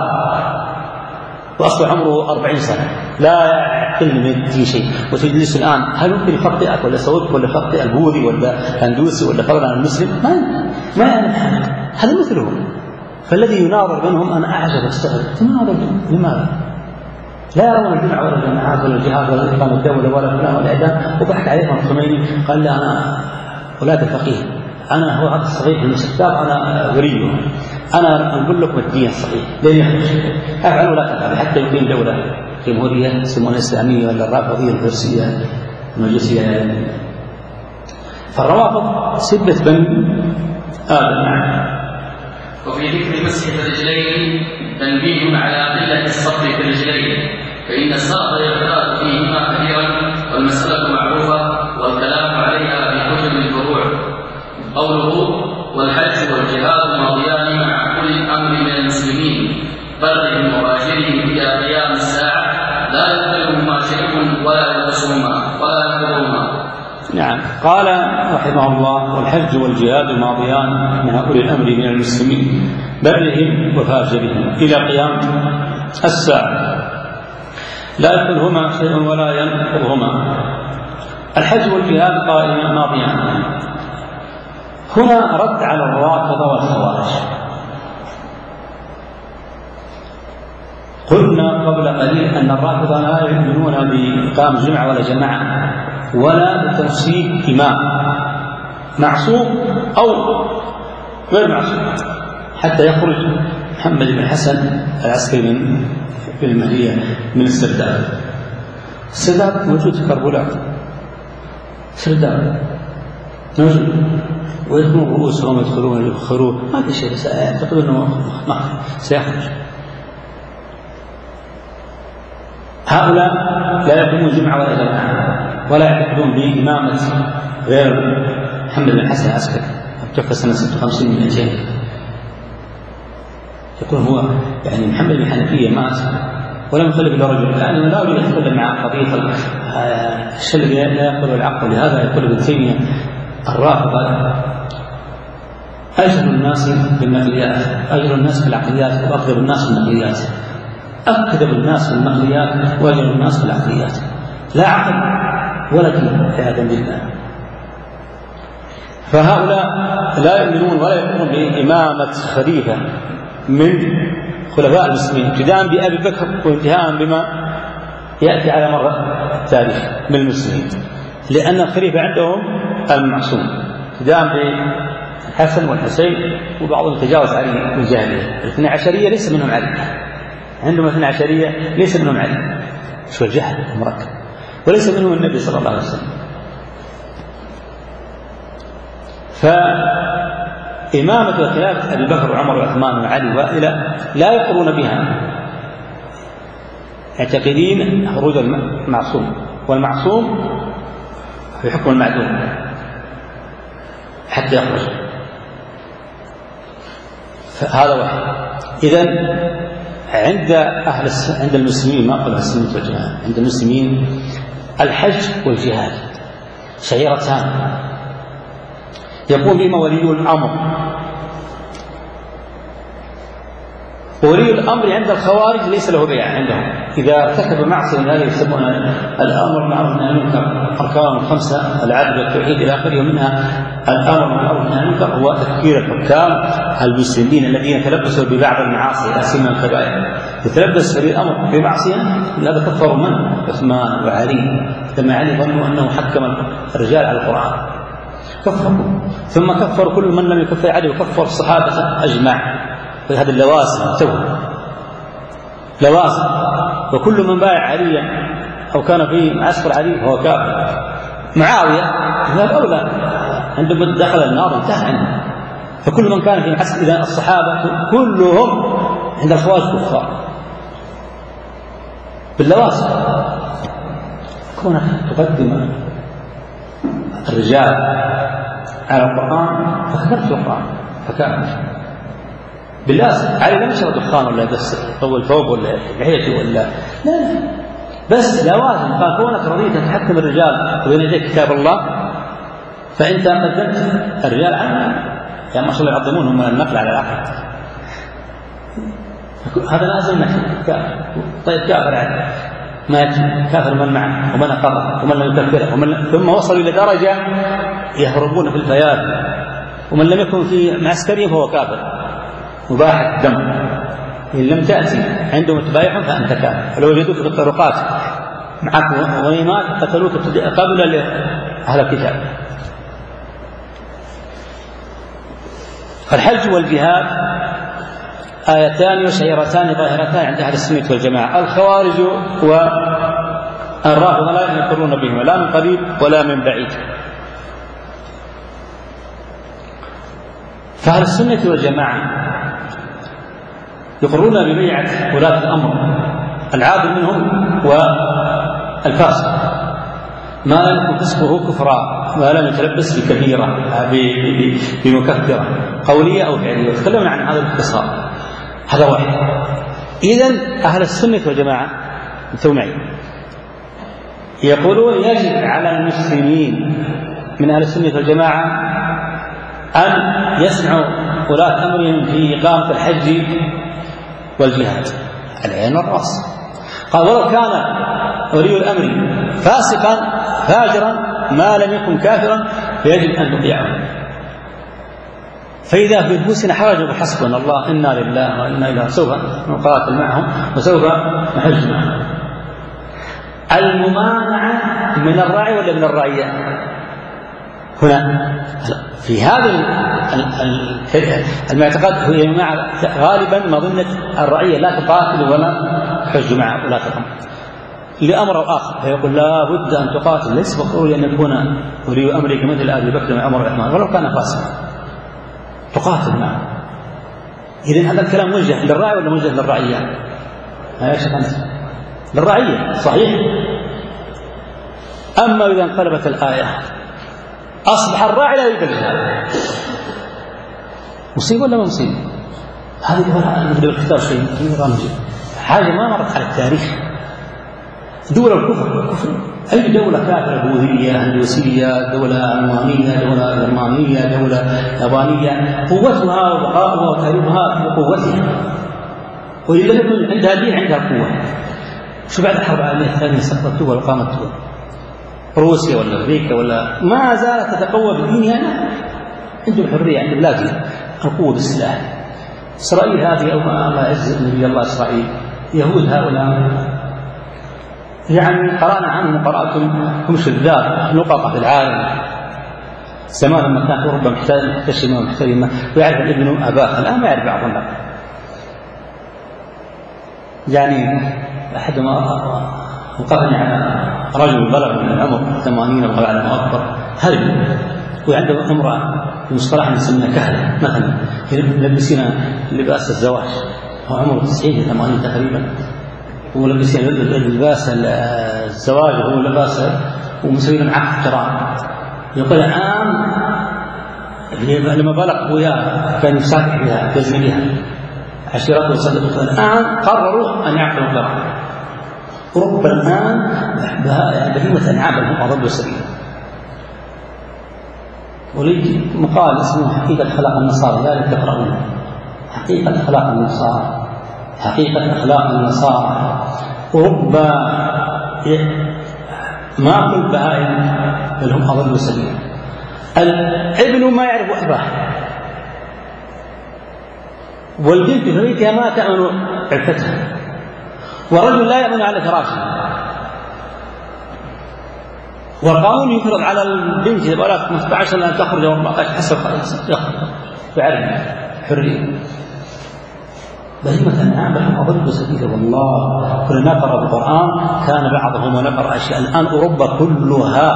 B: وأصبح عمره أربعين سنة لا يعقل من الدين شيء، وتجلس الآن هل ممكن يخطئك ولا يصوتك ولا يخطئ البوذي ولا الهندوسي ولا فرضا المسلم؟ ما ما يعلم هذا مثلهم. فالذي يناظر منهم أنا أعجب واستغرب تناظر لماذا؟ لا يرون الجمع ولا الجماعات ولا الجهاد ولا إقامة الدولة ولا فلان ولا إعدام. وضحك عليهم الخميني قال لي أنا أولاد الفقيه، أنا هو هذا الصغير في الكتاب أنا وليه، أنا أقول لكم الدين الصحيح لن يخرج أفعل ولا تفعل حتى يقيم دولة جمهورية يسمونها الإسلامية ولا الرافضية الفرسية المجلسية. فالروافض سبة بن آدم.
A: وفي ذكر المسح في الرجلين تنبيه على قلة الصف في الرجلين، فإن السقط يختلط فيهما كثيرا والمسألة معروفة والكلام عليها في كتب الفروع. قوله والحج والجهاد ماضيان مع كل الأمر من المسلمين برهم وفاجرهم إلى قيام الساعة لا يدخلهما شيء ولا يلبسهما ولا ينقضهما.
B: نعم. قال رحمه الله والحج والجهاد ماضيان مع أولي الأمر من المسلمين برهم وفاجرهم إلى قيام الساعة لا يدخلهما شيء ولا ينقضهما. الحج والجهاد قائما ماضيان. هنا رد على الرافضة والخوارج. قلنا قبل قليل أن الرافضة لا يؤمنون بإقام جمعة ولا جماعة ولا بتنصيب إمام معصوم أو غير معصوم حتى يخرج محمد بن حسن العسكري من في المهدية من السرداب. السرداب موجود في كربلاء، سرداب موجود ويدخلون رؤوسهم يدخلون يبخرون ما في شيء، يعتقدون أنه سيخرج. هؤلاء لا يقومون جمعة ولا جماعة ولا يعتقدون بإمامة غير محمد بن حسن العسكري توفى سنة ستة وخمسين من مئتين. يقول هو يعني محمد بن حنفية مات ولم يخلف إلا رجل، لأنه لا يريد أن يتكلم مع قضية الشلل لا يقبل العقل. لهذا يقول ابن تيمية الرافضة أجهل الناس بالنقليات، أجهل الناس بالعقليات، وأكذب الناس بالنقليات. أكذب الناس بالنقليات وأجهل الناس بالعقليات، لا عقل ولا دين عياذا بالله. فهؤلاء لا يؤمنون ولا يؤمنون بإمامة خليفة من خلفاء المسلمين، ابتداء بأبي بكر وانتهاء بما يأتي على مر التاريخ من المسلمين، لأن الخليفة عندهم المعصوم، ابتداء بالحسن والحسين، وبعضهم تجاوز عليه الجاهلية. الاثنى عشرية ليس منهم علي، عندهم الاثنى عشرية ليس منهم علي، شو الجهل المركب، وليس منهم النبي صلى الله عليه وسلم. فإمامة وخلافة أبي بكر وعمر وعثمان وعلي وإلى لا يقرون بها، يعتقدين خروج المعصوم، والمعصوم في حكم المعدوم حتى يخرج. فهذا واحد. إذن عند أهل عند المسلمين، ما قال السنة والجماعة، عند المسلمين الحج والجهاد شعيرتان يقوم بهما ولي الأمر. ولي الأمر عند الخوارج ليس له بيع عندهم، إذا ارتكب معصية من هذه يسمون الأمر معروف والنهي عن المنكر، أركان الخمسة العدل والتوحيد إلى آخره، ومنها الأمر معروف والنهي عن المنكر هو تكفير الحكام المسلمين الذين تلبسوا ببعض المعاصي لا سيما الكبائر. يتلبس ولي الأمر بمعصية، هذا كفر من؟ عثمان وعلي، لما علي ظنوا أنه حكم الرجال على القرآن كفروا، ثم كفر كل من لم يكفر علي، وكفر الصحابة أجمع. وهذا اللوازم توه لوازم، وكل من بايع عليا أو كان في معسكر علي فهو كافر. معاوية هذا أولى، عندما دخل النار انتهى عنه. فكل من كان في معسكر، إذا الصحابة كلهم عند الخوارج كفار باللوازم. كونك تقدم الرجال على القرآن فكفرت القرآن فكافر بالله. علي لم يشرب دخان ولا بس طول ثوب ولا لحيته ولا لا لا، بس لوازم. قال كونك رضيت أن تحكم الرجال وبين يديك كتاب الله فأنت قدمت الرجال عنها، يعني ما شاء الله يعظمون هم النقل على العقل. هذا لازم نحن كافر. طيب كافر علي ما يكفي، كافر من معه ومن أقره ومن لم يكفره ومن، ثم وصلوا إلى درجة يهربون في الفيات، ومن لم يكن في معسكرهم فهو كافر مباح الدم. إن لم تأتي عندهم تبايعهم فأنت كافر. ولو وجدوك في الطرقات معك غنيمات قتلوك قبل أهل الكتاب. الحج والجهاد آيتان وشعيرتان ظاهرتان عند أهل السنة والجماعة. الخوارج والرافضة لا يقرون بهما لا من قريب ولا من بعيد. فأهل السنة والجماعة يقرون ببيعة ولاة الأمر العادل منهم والفاسق، ما لم يكن فسقه كفرا، ما لم يتلبس بكبيرة بمكفرة قولية أو فعلية. وتكلمنا عن هذا باختصار. هذا واحد. إذن أهل السنة والجماعة انتوا معي يقولون يجب على المسلمين من أهل السنة والجماعة أن يسمعوا ولاة أمرهم في إقامة الحج والجهاد العين والرأس. قال ولو كان ولي الأمر فاسقا فاجرا ما لم يكن كافرا فيجب أن نطيعه. فإذا في نفوسنا حرج فحسبنا الله إنا لله وإنا إليه، سوف نقاتل معهم وسوف نحج معهم. الممانعة من الراعي ولا من الرعية؟ هنا في هذا المعتقد هي غالبا مظنة الرعية لا تقاتل ولا تحج مع ولاة الأمر لأمر أو آخر، فيقول لا بد أن تقاتل، ليس بالضروري أن يكون ولي أمرك مثل أبي بكر وعمر وعثمان ولو كان فاسقا تقاتل معه. إذن هذا الكلام موجه للراعي ولا موجه للرعية؟ يا شيخ أنت للرعية صحيح. أما إذا انقلبت الآية أصبح الراعي لا يريد الجهاد، مصيبة ولا ما مصيبة؟ هذه نقدر نختار شيء حاجة ما مرت على التاريخ. دول الكفر كفر، أي دولة كافرة، بوذية، هندوسية، دولة ألمانية، دولة جرمانية، دولة يابانية، قوتها وبقاؤها وتاريخها في قوتها، وإذا يكون عندها دين عندها قوة. شو بعد الحرب العالمية الثانية سقطت دول وقامت دول، روسيا ولا أمريكا ولا ما زالت تتقوى بدينها، عندهم حرية، عندهم لا دين، القوة بالسلاح. إسرائيل هذه أو الله يعز نبي الله إسرائيل، يهود هؤلاء يعني قرأنا عنهم قراءة هم شذاذ نقطة في العالم. زمان لما كانت أوروبا محتشمة ومحترمة ويعرف الابن أباه، الآن ما يعرف بعض الناس. يعني أحد ما وقفني على رجل بلغ من العمر ثمانين أو على ما أكبر هرب، وعنده امرأة في مصطلح نسميها كهلة مثلا، يلبسين لباس الزواج، هو عمره تسعين ثمانين تقريبا، ولبسين لباس الزواج وهو لباس ومسوين عقد ترى. يقول الآن لما بلغ أبوياه كان يسافر بها يزني بها عشيرته وصدقته، الآن قرروا أن يعقلوا القرار. أوروبا الآن بهيمة أنعام هم أضلوا سبيلا. ولي مقال اسمه حقيقة أخلاق النصارى، لا تقرؤونه، حقيقة أخلاق النصارى، حقيقة أخلاق النصارى. أوروبا ما كل بهائم بل هم أضلوا سبيلا. الابن ما يعرف أباه، والبنت في بيتها ما تأمن عفتها، والرجل لا يأمن على فراشه، والقانون يفرض على البنت إذا بلغت خمسة عشر أن تخرج وأربعة عشر حسب بعرف حرية. بهيمة أنعام بل أضل سبيلا. والله كل نقرأ بالقرآن كان بعضهم ونقرأ أشياء. الآن أوروبا كلها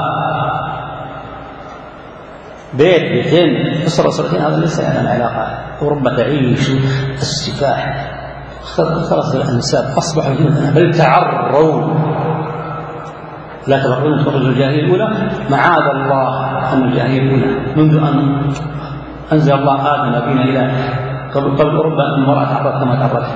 B: بيت بيتين أسرة أسرتين، هذا ليس يعني علاقة. أوروبا تعيش السفاح، خلص الأنساب، أصبحوا بل تعروا لا تبغون تخرجوا الجاهلية الأولى. معاذ الله أن الجاهلية الأولى منذ أن أنزل الله آدم نبينا إلى قبل قبل أوروبا المرأة تعرضت كما تعرضت.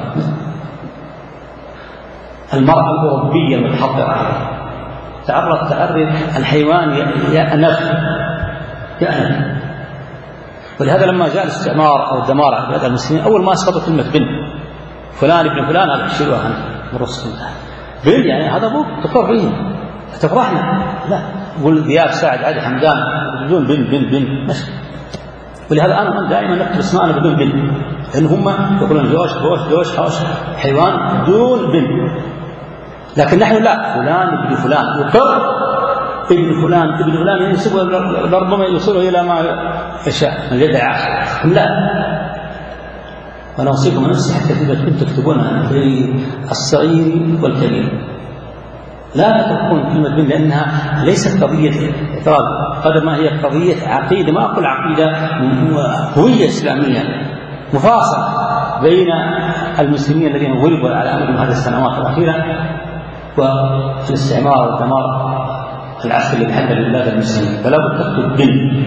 B: المرأة الأوروبية المتحضرة تعرض تعرض الحيوان يأنف يأنف. ولهذا لما جاء الاستعمار أو الدمار على بلاد المسلمين أول ما أسقطوا كلمة بن فلان ابن فلان هذا شيلوها من رسول الله. بن يعني هذا أبوك تكفر فيه تفرحنا، لا يقول دياب سعد عادي حمدان بدون بن بن بن ماشي. ولهذا أنا دائما نكتب اسماءنا بدون بن، لأن هم يقولون جوش جوش جوش حوش حيوان بدون بن. لكن نحن لا، فلان ابن فلان يقر ابن فلان ابن فلان ينسب ربما يوصله إلى ما يشاء من اليد عاشر. لا، وأنا أوصيكم نفسي حتى إذا كنتم تكتبونها في الصغير والكبير لا تكون كلمة بن، لأنها ليست قضية اعتراض قدر ما هي قضية عقيدة. ما أقول عقيدة، هوية إسلامية مفاصلة بين المسلمين الذين ولدوا على أمرهم هذه السنوات الأخيرة وفي الاستعمار والدمار العسكري الذي حدد بلاد المسلمين، فلا بد تكتب بن.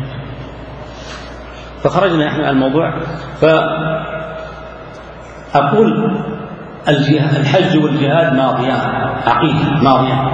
B: فخرجنا نحن عن الموضوع. فأقول الحج والجهاد ماضيان، عقيدة ماضيان،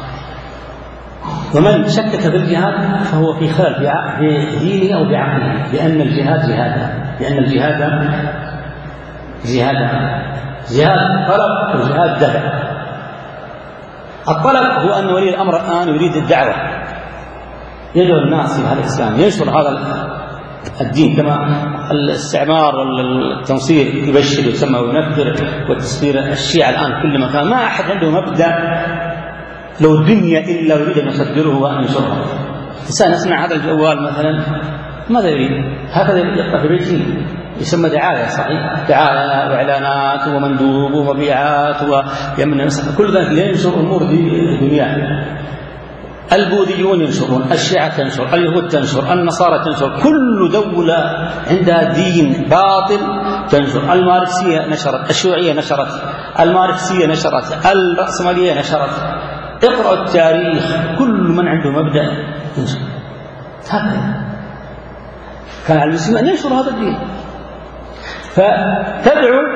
B: ومن شكك في الجهاد فهو في خلل في دينه أو بعقله، لأن الجهاد جهاد، لأن الجهاد جهاد جهاد طلب وجهاد دفع. الطلب هو أن ولي الأمر الآن يريد الدعوة، يدعو الناس في هذا الإسلام، ينشر هذا الدين كما الاستعمار والتنصير يبشر ويسمى وينفر، والتصوير الشيعة الآن كل مكان. ما أحد عنده مبدأ لو الدنيا إلا يريد أن يصدره وأن ينشره. إنسان يسمع هذا الجوال مثلا ماذا يريد؟ هكذا يبقى في بيته يسمى دعاية، صحيح، دعاية وإعلانات ومندوب ومبيعات ويمن نسخ، كل ذلك ينشر أمور دنيا. البوذيون ينشرون، الشيعة تنشر، اليهود تنشر، النصارى تنشر، كل دولة عندها دين باطل تنشر. الماركسية نشرت، الشيوعية نشرت، الماركسية نشرت، الرأسمالية نشرت. اقرأوا التاريخ، كل من عنده مبدأ ينشر. هكذا كان على المسلمين أن ينشر هذا الدين. فتدعو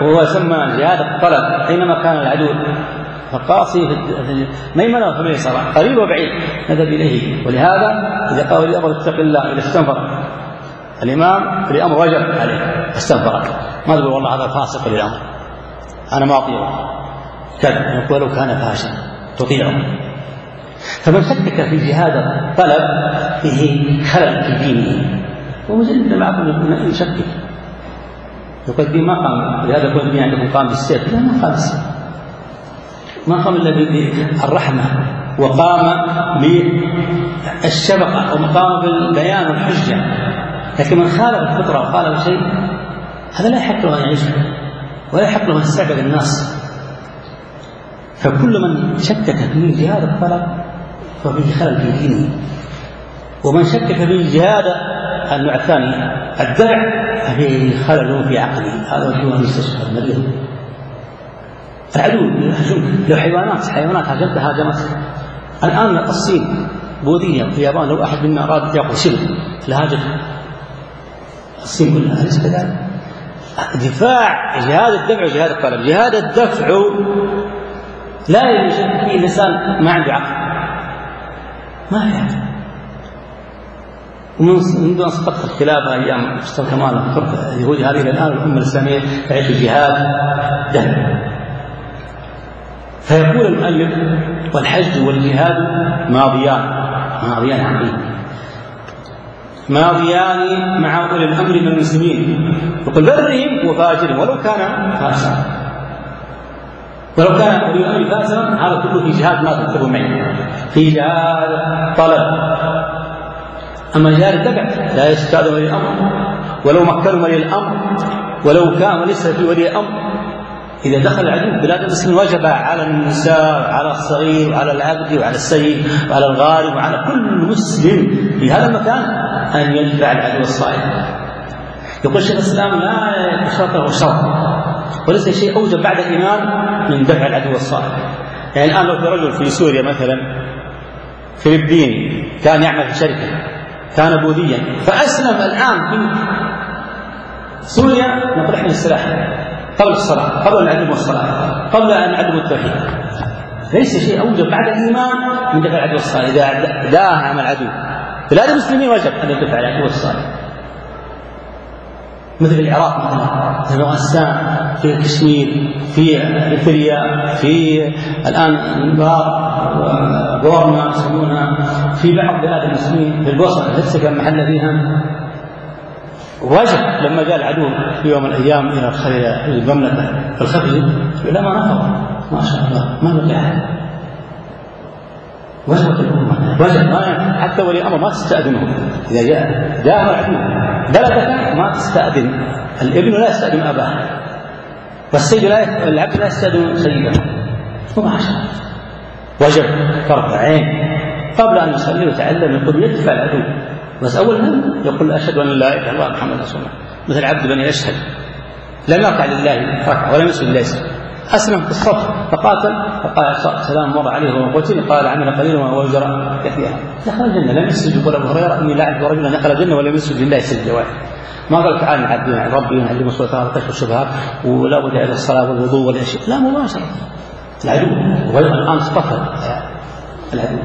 B: وهو يسمى جهاد الطلب حينما كان العدو فقاصي في ميمنة وفي ميسرة قريب وبعيد نذهب إليه. ولهذا إذا قال لي أمر اتق الله إذا استنفر الإمام الأمر وجب عليه استنفر، ما تقول والله هذا فاسق للأمر أنا ما أطيعه كذا، يقول لو كان فاشا تطيعه. فمن شكك في جهاد الطلب فيه خلل في دينه، ومجرد ما أقول يشكك يقول دي ما قام، لهذا يقول دي عندكم قام بالسيف، لا ما قام بالسيف، ما قام إلا بالرحمة وقام بالشفقة وقام بالبيان والحجة. لكن من خالف الفطرة وقال شيء هذا لا يحق له أن يعيش ولا يحق له أن يستعبد الناس. فكل من شكك في جهاد الطلب ففيه خلل في دينه، ومن شكك في جهاد النوع الثاني الدرع ففيه خلل في عقله، هذا هو المستشفى المريض. العدو لو حيوانات حيوانات هاجمت هاجمت الآن الصين بوذية في اليابان لو أحد منا أراد يأخذ شبه لهاجم الصين كلها، أليس كذلك؟ دفاع جهاد الدفع وجهاد الطلب. جهاد الدفع لا يوجد فيه الإنسان ما عنده عقل، ما في عقل. ومنذ أن سقطت الخلافة أيام مصطفى كمال الترك اليهود هذه إلى الآن الأمة الإسلامية تعيش جهاد دفع. فيقول المؤلف والحج والجهاد ماضيان ماضيان عقيم ماضيان مع أولي الأمر من المسلمين، يقول برهم وفاجرهم ولو كان فاسقا، ولو كان أولي الأمر فاسقا هذا كله في جهاد ما تكتبوا معي في جهاد طلب. أما جهاد التبع لا يستأذن ولي الأمر ولو مكنوا ولي الأمر ولو كان وليس في ولي الأمر. إذا دخل العدو بلاد المسلمين وجب على النساء وعلى الصغير وعلى العبد وعلى السيد وعلى الغارب وعلى كل مسلم في هذا المكان أن يدفع العدو الصائب. يقول شيخ الإسلام لا يشرط له شرط وليس شيء أوجب بعد الإيمان من دفع العدو الصائب. يعني الآن لو في رجل في سوريا مثلا فلبيني كان يعمل في شركة كان بوذيا فأسلم الآن في سوريا، نقول احنا السلاح قبل الصلاة قبل العدو والصلاة قبل أن نعدم التوحيد، ليس شيء أوجب بعد الإيمان من دفع العدو الصالح. إذا داهم العدو بلاد المسلمين وجب أن يدفع العدو الصالح، مثل العراق مثلا في أفغانستان في كشمير في إثيوبيا في الآن بورما يسمونها في بعض بلاد المسلمين في البوسنة لسه كان محل فيها. وجب لما جاء العدو في يوم من الأيام إلى المملكة في الخفي لا ما نفض ما شاء الله ما بقي أحد، وجبت الأمة وجب ما حتى ولي أمر ما تستأذنه إذا جاء جاء العدو بلدك ما تستأذن، الابن لا يستأذن أباه والسيد لا العبد لا يستأذن سيده، وما شاء وجب ترفع عين قبل أن يصلي ويتعلم يقول يدفع العدو، بس أول هم يقول أشهد أن لا إله إلا الله محمد رسول الله، مثل عبد بن يشهد لم يركع لله ركعة ولم يسجد لله، أسلم في الصف فقاتل فقال سلام مر عليه وهو قتل قال عمل قليلا وهو جرى كثيرا دخل الجنة لم يسجد. يقول أبو هريرة إني لا أعرف رجلا دخل الجنة ولم يسجد لله سجدة واحدة، ما قال تعال نعبد ربي ونعلم الصلاة وكشف الشبهات ولا بد إلى الصلاة والوضوء والأشياء، لا مباشرة العدو والآن اصطفى العدو.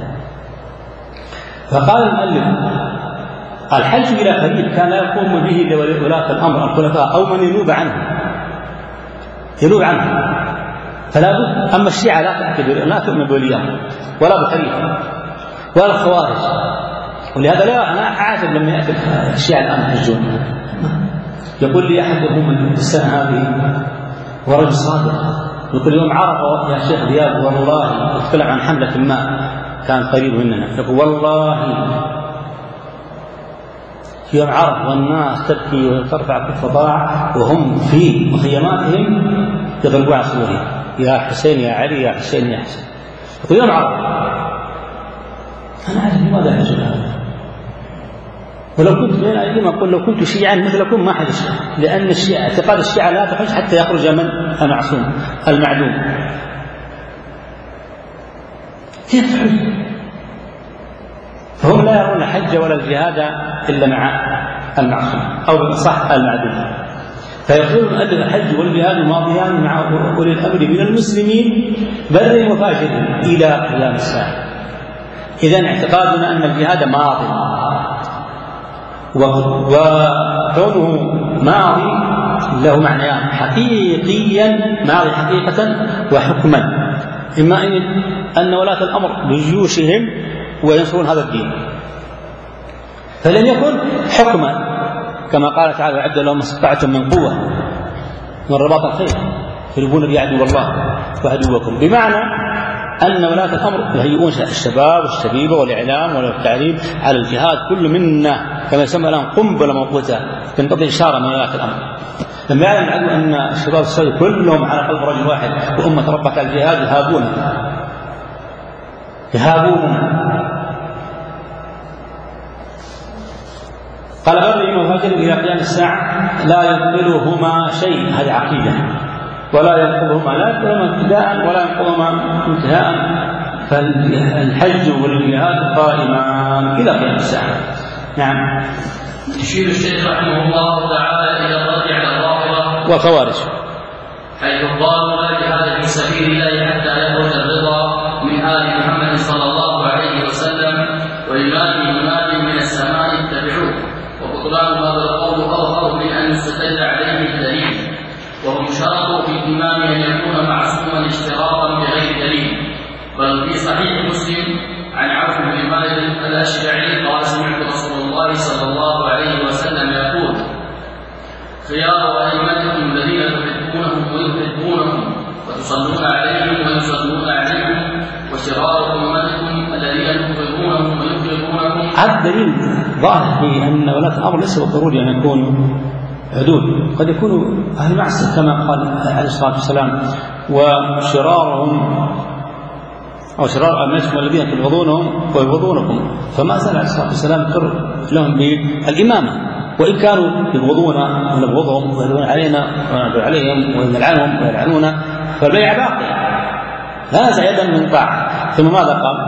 B: فقال المؤلف الحج إلى قريب كان لا يقوم به ولاة الأمر الخلفاء أو من ينوب عنه ينوب عنه فلا بد. أما الشيعة لا تعتبر لا تؤمن بولي أمر ولا بخليفة ولا الخوارج، ولهذا لا أنا أعجب لما يأتي الشيعة الآن يحجون. يقول لي أحدهم السنة هذه ورجل صادق يقول يوم عرفة يا شيخ دياب والله يتكلم عن حملة ما كان قريب مننا، يقول والله في يوم عرف والناس تبكي وترفع كف ضاع وهم في مخيماتهم يضربون على صدورهم يا حسين يا علي يا حسين يا حسين. يقول يوم عرف أنا أعرف لماذا يحجون هذا، ولو كنت بين أيديهم أقول لو كنت شيعا مثلكم ما حدث، لأن الشيعة اعتقاد الشيعة لا تحج حتى يخرج من المعصوم المعدوم. كيف تحج؟ فهم لا يرون الحج ولا الجهاد إلا مع المعصوم أو صح المعدوم. فيقول المؤلف الحج والجهاد ماضيان مع أولي الأمر من المسلمين بر وفاجر إلى قيام الساعة. إذن اعتقادنا أن الجهاد ماضي، وكونه ماضي له معنيان: حقيقيا ماضي حقيقة وحكما، إما أن ولاة الأمر بجيوشهم وينصرون هذا الدين، فلم يكن حكما كما قال تعالى: وأعد لهم ما استطعتم من قوة من رباط الخيل ترهبون به عدو الله وعدوكم، بمعنى أن ولاة الأمر يهيئون الشباب والشبيبة والإعلام والتعليم على الجهاد، كل منا كما يسمى الآن قنبلة موقوتة تنتظر إشارة من ولاة الأمر. لما يعلم العدو أن الشباب السعودي كلهم على قلب رجل واحد وأمة تربت على الجهاد يهابون يهابون قال: بر وفاجر إلى قيام الساعة لا يبطلهما شيء، هذه عقيدة، ولا ينقضهما لا ينقضهما ابتداء ولا ينقضهما انتهاء، فالحج والجهاد قائمان إلى قيام الساعة. نعم.
A: يشير الشيخ رحمه الله تعالى إلى الرد على الرافضة
B: والخوارج،
A: حيث قالوا: لا جهاد في سبيل الله حتى يخرج الرضا من آل محمد صلى الله عليه وسلم وينادي مناد من السماء اتبعوه. وبطلان هذا القول أظهر من أن يستدل عليه الدليل، وهم شرطوا في الإمام أن يكون معصوما اشتراطا بغير دليل. بل في صحيح مسلم عن عوف بن مالك الأشجعي قال: سمعت رسول الله صلى الله عليه وسلم يقول: خيار أئمتكم الذين تحبونهم ويحبونكم وتصلون عليهم ويصلون عليكم، وشرار أمتكم الذين تكرهونهم ويكرهونكم.
B: هذا دليل ظاهر في أن ولاة الأمر ليس بالضروري أن يكونوا عدول، قد يكونوا أهل معصية كما قال عليه الصلاة والسلام: وشرارهم أو شرار أئمتكم الذين تبغضونهم ويبغضونكم. فما زال عليه الصلاة والسلام يقر لهم بالإمامة، وإن كانوا يبغضونا ونبغضهم ويدعون علينا وندعو عليهم ونلعنهم ويلعنونا، فالبيع باقي لا نزع يدا من طاعة. ثم ماذا قال؟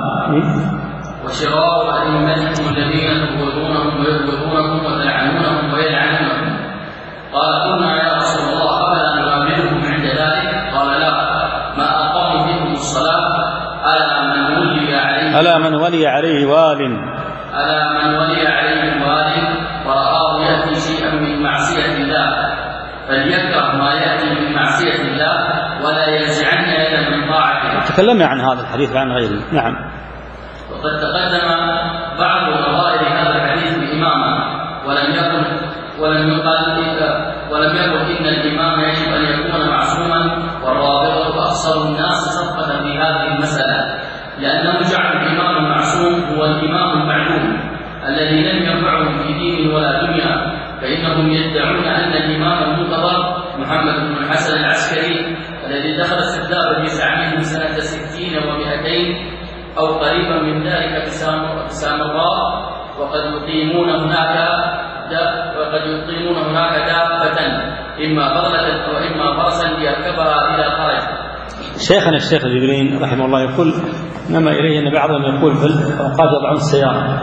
A: وشرار أئمتكم الذين تبغضونهم ويبغضونكم وتلعنونهم ويلعنونكم. قال: قلنا يا رسول الله أفلا نؤمنهم عند ذلك؟ قال: لا، ما أقاموا فيكم الصلاة ألا من ولي عليه
B: ألا من ولي عليه وال
A: ألا من ولي عليه وال ورآه يأتي شيئا من معصية الله فليكره ما يأتي من معصية الله ولا ينزعن يدا من طاعته.
B: تكلمنا عن هذا الحديث عن غيره. نعم.
A: وقد تقدم بعض نظائر هذا الحديث بإمامة، ولم يكن ولم يقل ولم يقل إن الإمام يجب أن يكون معصوما، والرابطة أكثر الناس صدقة في هذه المسألة، لأنه جعل الإمام المعصوم هو الإمام المعلوم الذي لم ينفعهم في دين ولا دنيا، فإنهم يدعون أن الإمام المنتظر محمد بن الحسن العسكري الذي دخل السرداب في زعمهم سنة ستين ومئتين أو قريبا من ذلك بسامراء، وقد يقيمون هناك وقد يقيمون هناك دابة إما بغلة وإما فرسا ليركبها إلى خارج.
B: شيخنا الشيخ الجبرين رحمه الله يقول: نما إليه أن بعضهم يقول في الأوقات يضعون السيارة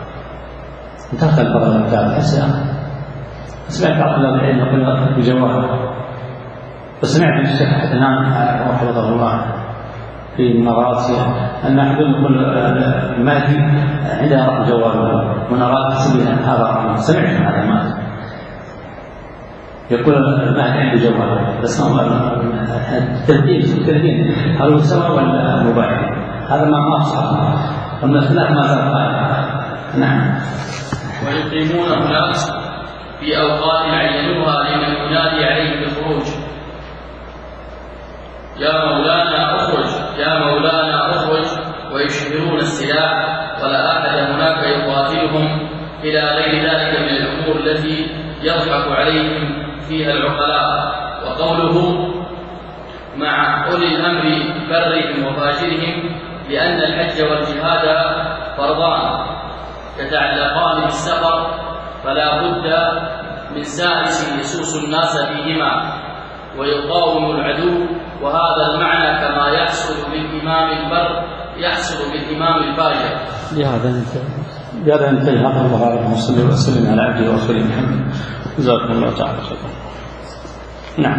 B: انتهت البغلة بتاعت السيارة. سمعت بعض العلم يقول بجوارها، وسمعت من الشيخ حسنان رحمه الله في منارات أن أحدهم يقول المهدي عندها رقم جوال منارات تسميها هذا الرقم. سمعت هذا المهدي يقول المهدي عنده جوال، بس هو التلقين التلقين هل هو سوا ولا موبايل؟ هذا ما أصح، أما الخلاف ما زال قائم. نعم.
A: ويقيمون هناك في أوقات عينوها لمن ينادي عليه بالخروج: يا مولانا اخرج يا مولانا اخرج، ويشهرون السلاح، ولا أحد هناك يقاتلهم، إلى غير ذلك من الأمور التي يضحك عليهم فيها العقلاء. وقوله مع أولي الأمر برهم وفاجرهم، لأن الحج والجهاد فرضان يتعلقان بالسفر، فلا بد من سائس يسوس الناس فيهما ويقاوم العدو، وهذا المعنى كما يحصل بالإمام البر يحصل بالإمام الفاجر.
B: بهذا بهذا انتهي هذا. الله عليه وسلم على عبده ورسوله محمد. جزاكم الله تعالى خيرا. نعم.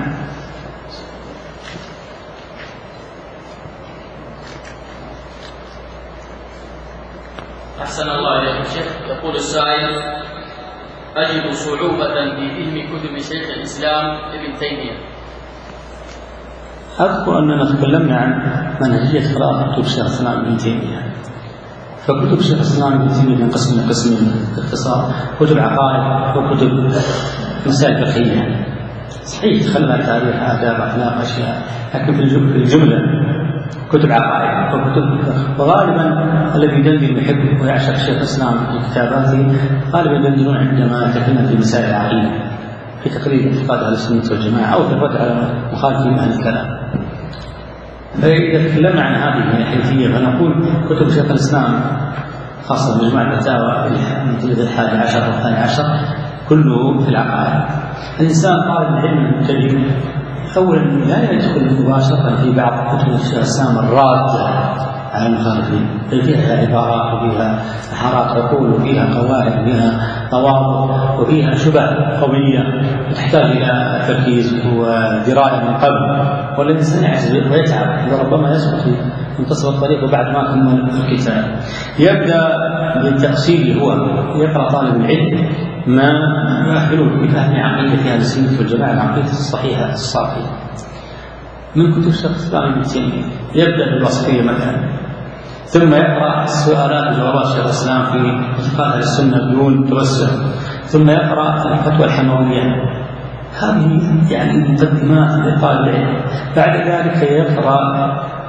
A: أحسن الله إليك شيخ. يقول السائل: أجد صعوبة في فهم كتب شيخ الإسلام ابن تيمية.
B: أذكر أننا تكلمنا عن منهجية قراءة كتب شيخ الإسلام ابن تيمية. فكتب شيخ الإسلام ابن تيمية تنقسم إلى قسمين باختصار: كتب عقائد وكتب مسائل فقهية. صحيح تخلى تاريخ، آداب، أخلاق، أشياء، لكن في الجملة كتب عقائد وكتب. وغالبا الذي يدندن يحب ويعشق شيخ الإسلام في كتاباته غالبا يدندنون عندما يتكلم في مسائل العقيدة، في تقرير اعتقاد أهل السنة والجماعة أو في الرد على مخالفين أهل الكلام. فإذا تكلمنا عن هذه الحيثية فنقول كتب شيخ الإسلام خاصة مجموعة الفتاوى مثل الحادي عشر والثاني عشر كله في العقائد. الإنسان طالب العلم المبتدئ أولا لا يدخل مباشرة في بعض كتب الشيخ الإسلام الرادة على المخالفين، بل فيها عبارات وفيها حارات عقول وفيها قواعد وفيها ضوابط وفيها شبه قوية تحتاج إلى تركيز ودراية من قبل، والإنسان يعجز ويتعب وربما يسقط في منتصف الطريق وبعد ما كمل الكتاب. يبدأ بالتأصيل، هو يقرأ طالب العلم ما يؤهله بفهم عقيدة أهل السنة والجماعة، العقيدة الصحيحة الصافية من كتب شيخ الإسلام ابن تيمية. يبدأ بالوصفية مثلا، ثم يقرأ السؤالات وجوابات شيخ الإسلام في اعتقاد أهل السنة بدون توسع، ثم يقرأ الفتوى الحموية. هذه يعني مقدمات لطالب العلم. بعد ذلك يقرأ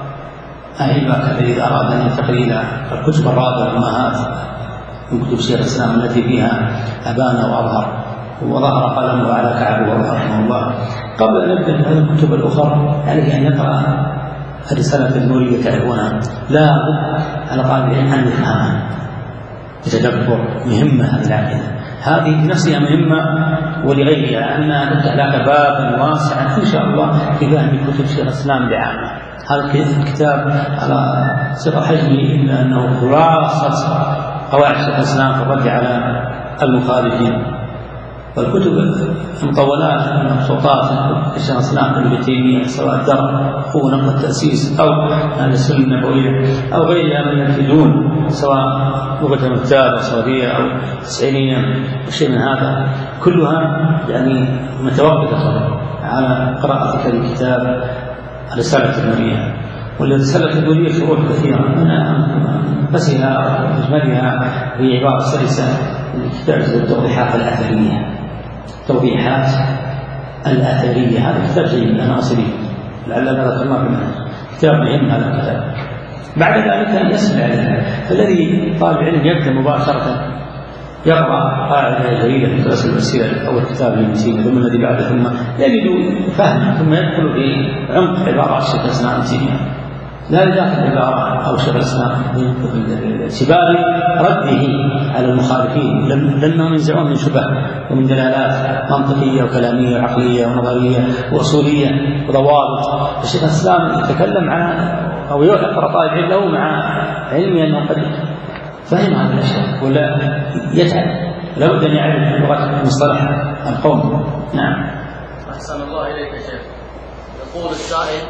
B: أهل إذا أراد أن ينتقل إلى الكتب الرابعة والأمهات من كتب شيخ الإسلام التي فيها أبان وأظهر وظهر قلمه على كعبه رحمه الله. قبل أن نبدأ بهذه الكتب الأخرى عليه أن يقرأ الرسالة النورية تعرفونها، لا بد على طالب العلم أن يفهمها بتدبر. مهمة هذه العقيدة، هذه بنفسها مهمة ولغيرها أنها تفتح لك بابا واسعا إن شاء الله في فهم كتب شيخ الإسلام بعامة. هذا الكتاب على صغر حجمه إلا أنه خلاصة قواعد شيخ الإسلام في الرد على المخالفين. والكتب المطولات المبسوطات شيخ الإسلام ابن تيمية سواء درء أو نقد التأسيس أو أهل السنة النبوية أو غيرها من ينتجون سواء لغة المكتاب أو صوفية أو تسعينية وشيء من هذا، كلها يعني متوقفة على قراءتك لكتاب الرسالة النورية. والرسالة النورية شروط كثيرة، منها بسها وأجملها هي عبارة سلسة لكتاب التوضيحات الأثرية. توضيحات الأثرية هذا كتاب جيد أنا أصلي لعل هذا ذكرناه في المنهج، كتاب مهم هذا الكتاب. بعد ذلك يسمع عليه. فالذي طالب علم يبدأ مباشرة يقرأ قاعدة جيدة في درس الوسيلة أو الكتاب المتين، ثم الذي بعده ثم يجد فهما، ثم يدخل في عمق عبارات شيخ الإسلام ابن تيمية. لا لداخل العبارة أو شيخ الإسلام باعتبار رده على المخالفين، لأنهم ينزعون من شبه ومن دلالات منطقية وكلامية وعقلية ونظرية وأصولية وضوابط. الشيخ الإسلام يتكلم عن أو يقرأ طالب علم له مع علمه أنه قد فهم هذه الأشياء ولا يتعب، لابد أن يعرف لغة مصطلح القوم. نعم.
A: أحسن الله إليك يا شيخ. يقول السائل: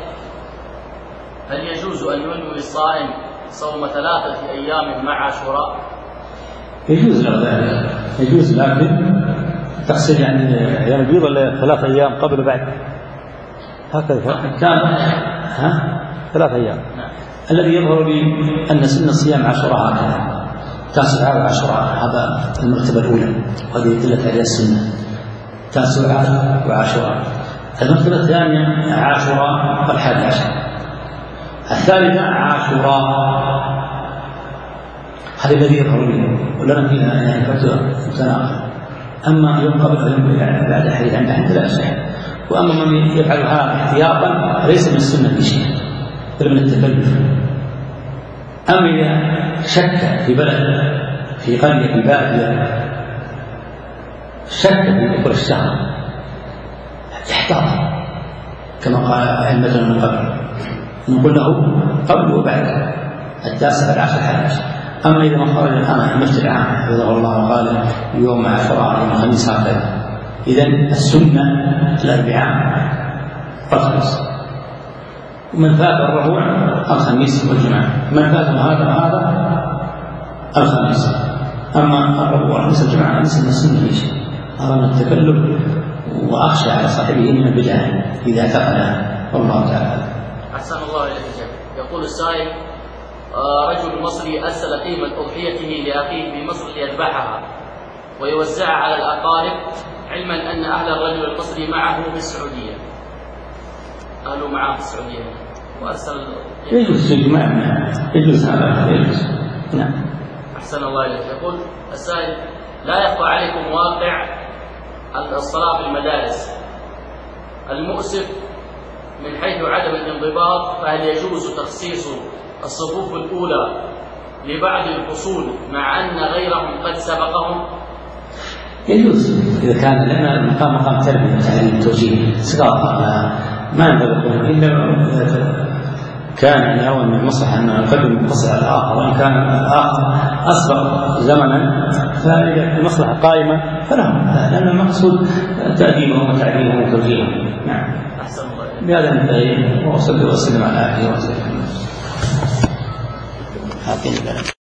A: هل يجوز أن ينوي الصائم صوم ثلاثة أيام مع عاشوراء؟
B: يجوز له ذلك، يجوز، لكن تقصد يعني أيام البيض ولا ثلاثة أيام قبل وبعد؟ هكذا كان ها ثلاثة أيام.
A: نعم.
B: الذي يظهر لي أن سن الصيام عاشوراء هكذا، تاسعاء وعاشوراء، هذا المرتبة الأولى وهذه دلت عليها السنة، تاسعاء وعاشوراء. المرتبة الثانية عاشوراء والحادي عشر. الثالثة عاشوراء، هذا الذي يظهر لي ولنا فيها يعني فتوى متناقضة. أما يوم قبل ويوم بعد حديث عن أحد لا يصح. وأما من يفعل هذا احتياطا ليس من السنة في شيء بل من التكلف. أما إذا شك في بلد في قرية في بادية شك في دخول الشهر احتاط كما قال أئمتنا من قبل، نقول له قبل وبعد التاسع العشر الحادي عشر. أما إذا ما خرج الآن المسجد العام حفظه الله وقال يوم عاشوراء يوم الخميس هكذا إذن السنة الأربعاء والخميس، ومن فات الربوع الخميس والجمعة، من فات هذا هذا الخميس. أما الربوع والخميس والجمعة ليس من السنة في شيء، هذا من التكلف، وأخشى على صاحبه من البدعة إذا اعتقدها، والله تعالى.
A: أحسن الله إليك. يقول السائل: رجل مصري أرسل قيمة أضحيته لأخيه في مصر ليذبحها ويوزعها على الأقارب، علما أن أهل الرجل المصري معه في السعودية، أهله معه في السعودية، وأرسل
B: يجوز الجماعة، يجوز هذا، يجوز. نعم.
A: أحسن الله إليك. يقول السائل: لا يخفى عليكم واقع الصلاة في المدارس المؤسف من حيث عدم الانضباط، فهل يجوز تخصيص الصفوف الأولى لبعض الفصول مع أن غيرهم قد سبقهم؟
B: يجوز إذا كان، لأن المقام مقام تربية وتعليم توجيه صغار ما ينطبقون إلا إذا كان يعني أول من المصلحة أن يقدم المقصر على الآخر، وإن كان الآخر أسبق زمنا فإذا المصلحة قائمة فلهم، لأن المقصود تأديبهم وتعليمهم وتوجيههم. نعم.
A: أحسن الله.
B: بهذا ننتهي، وصلى وسلم على آله وصحبه.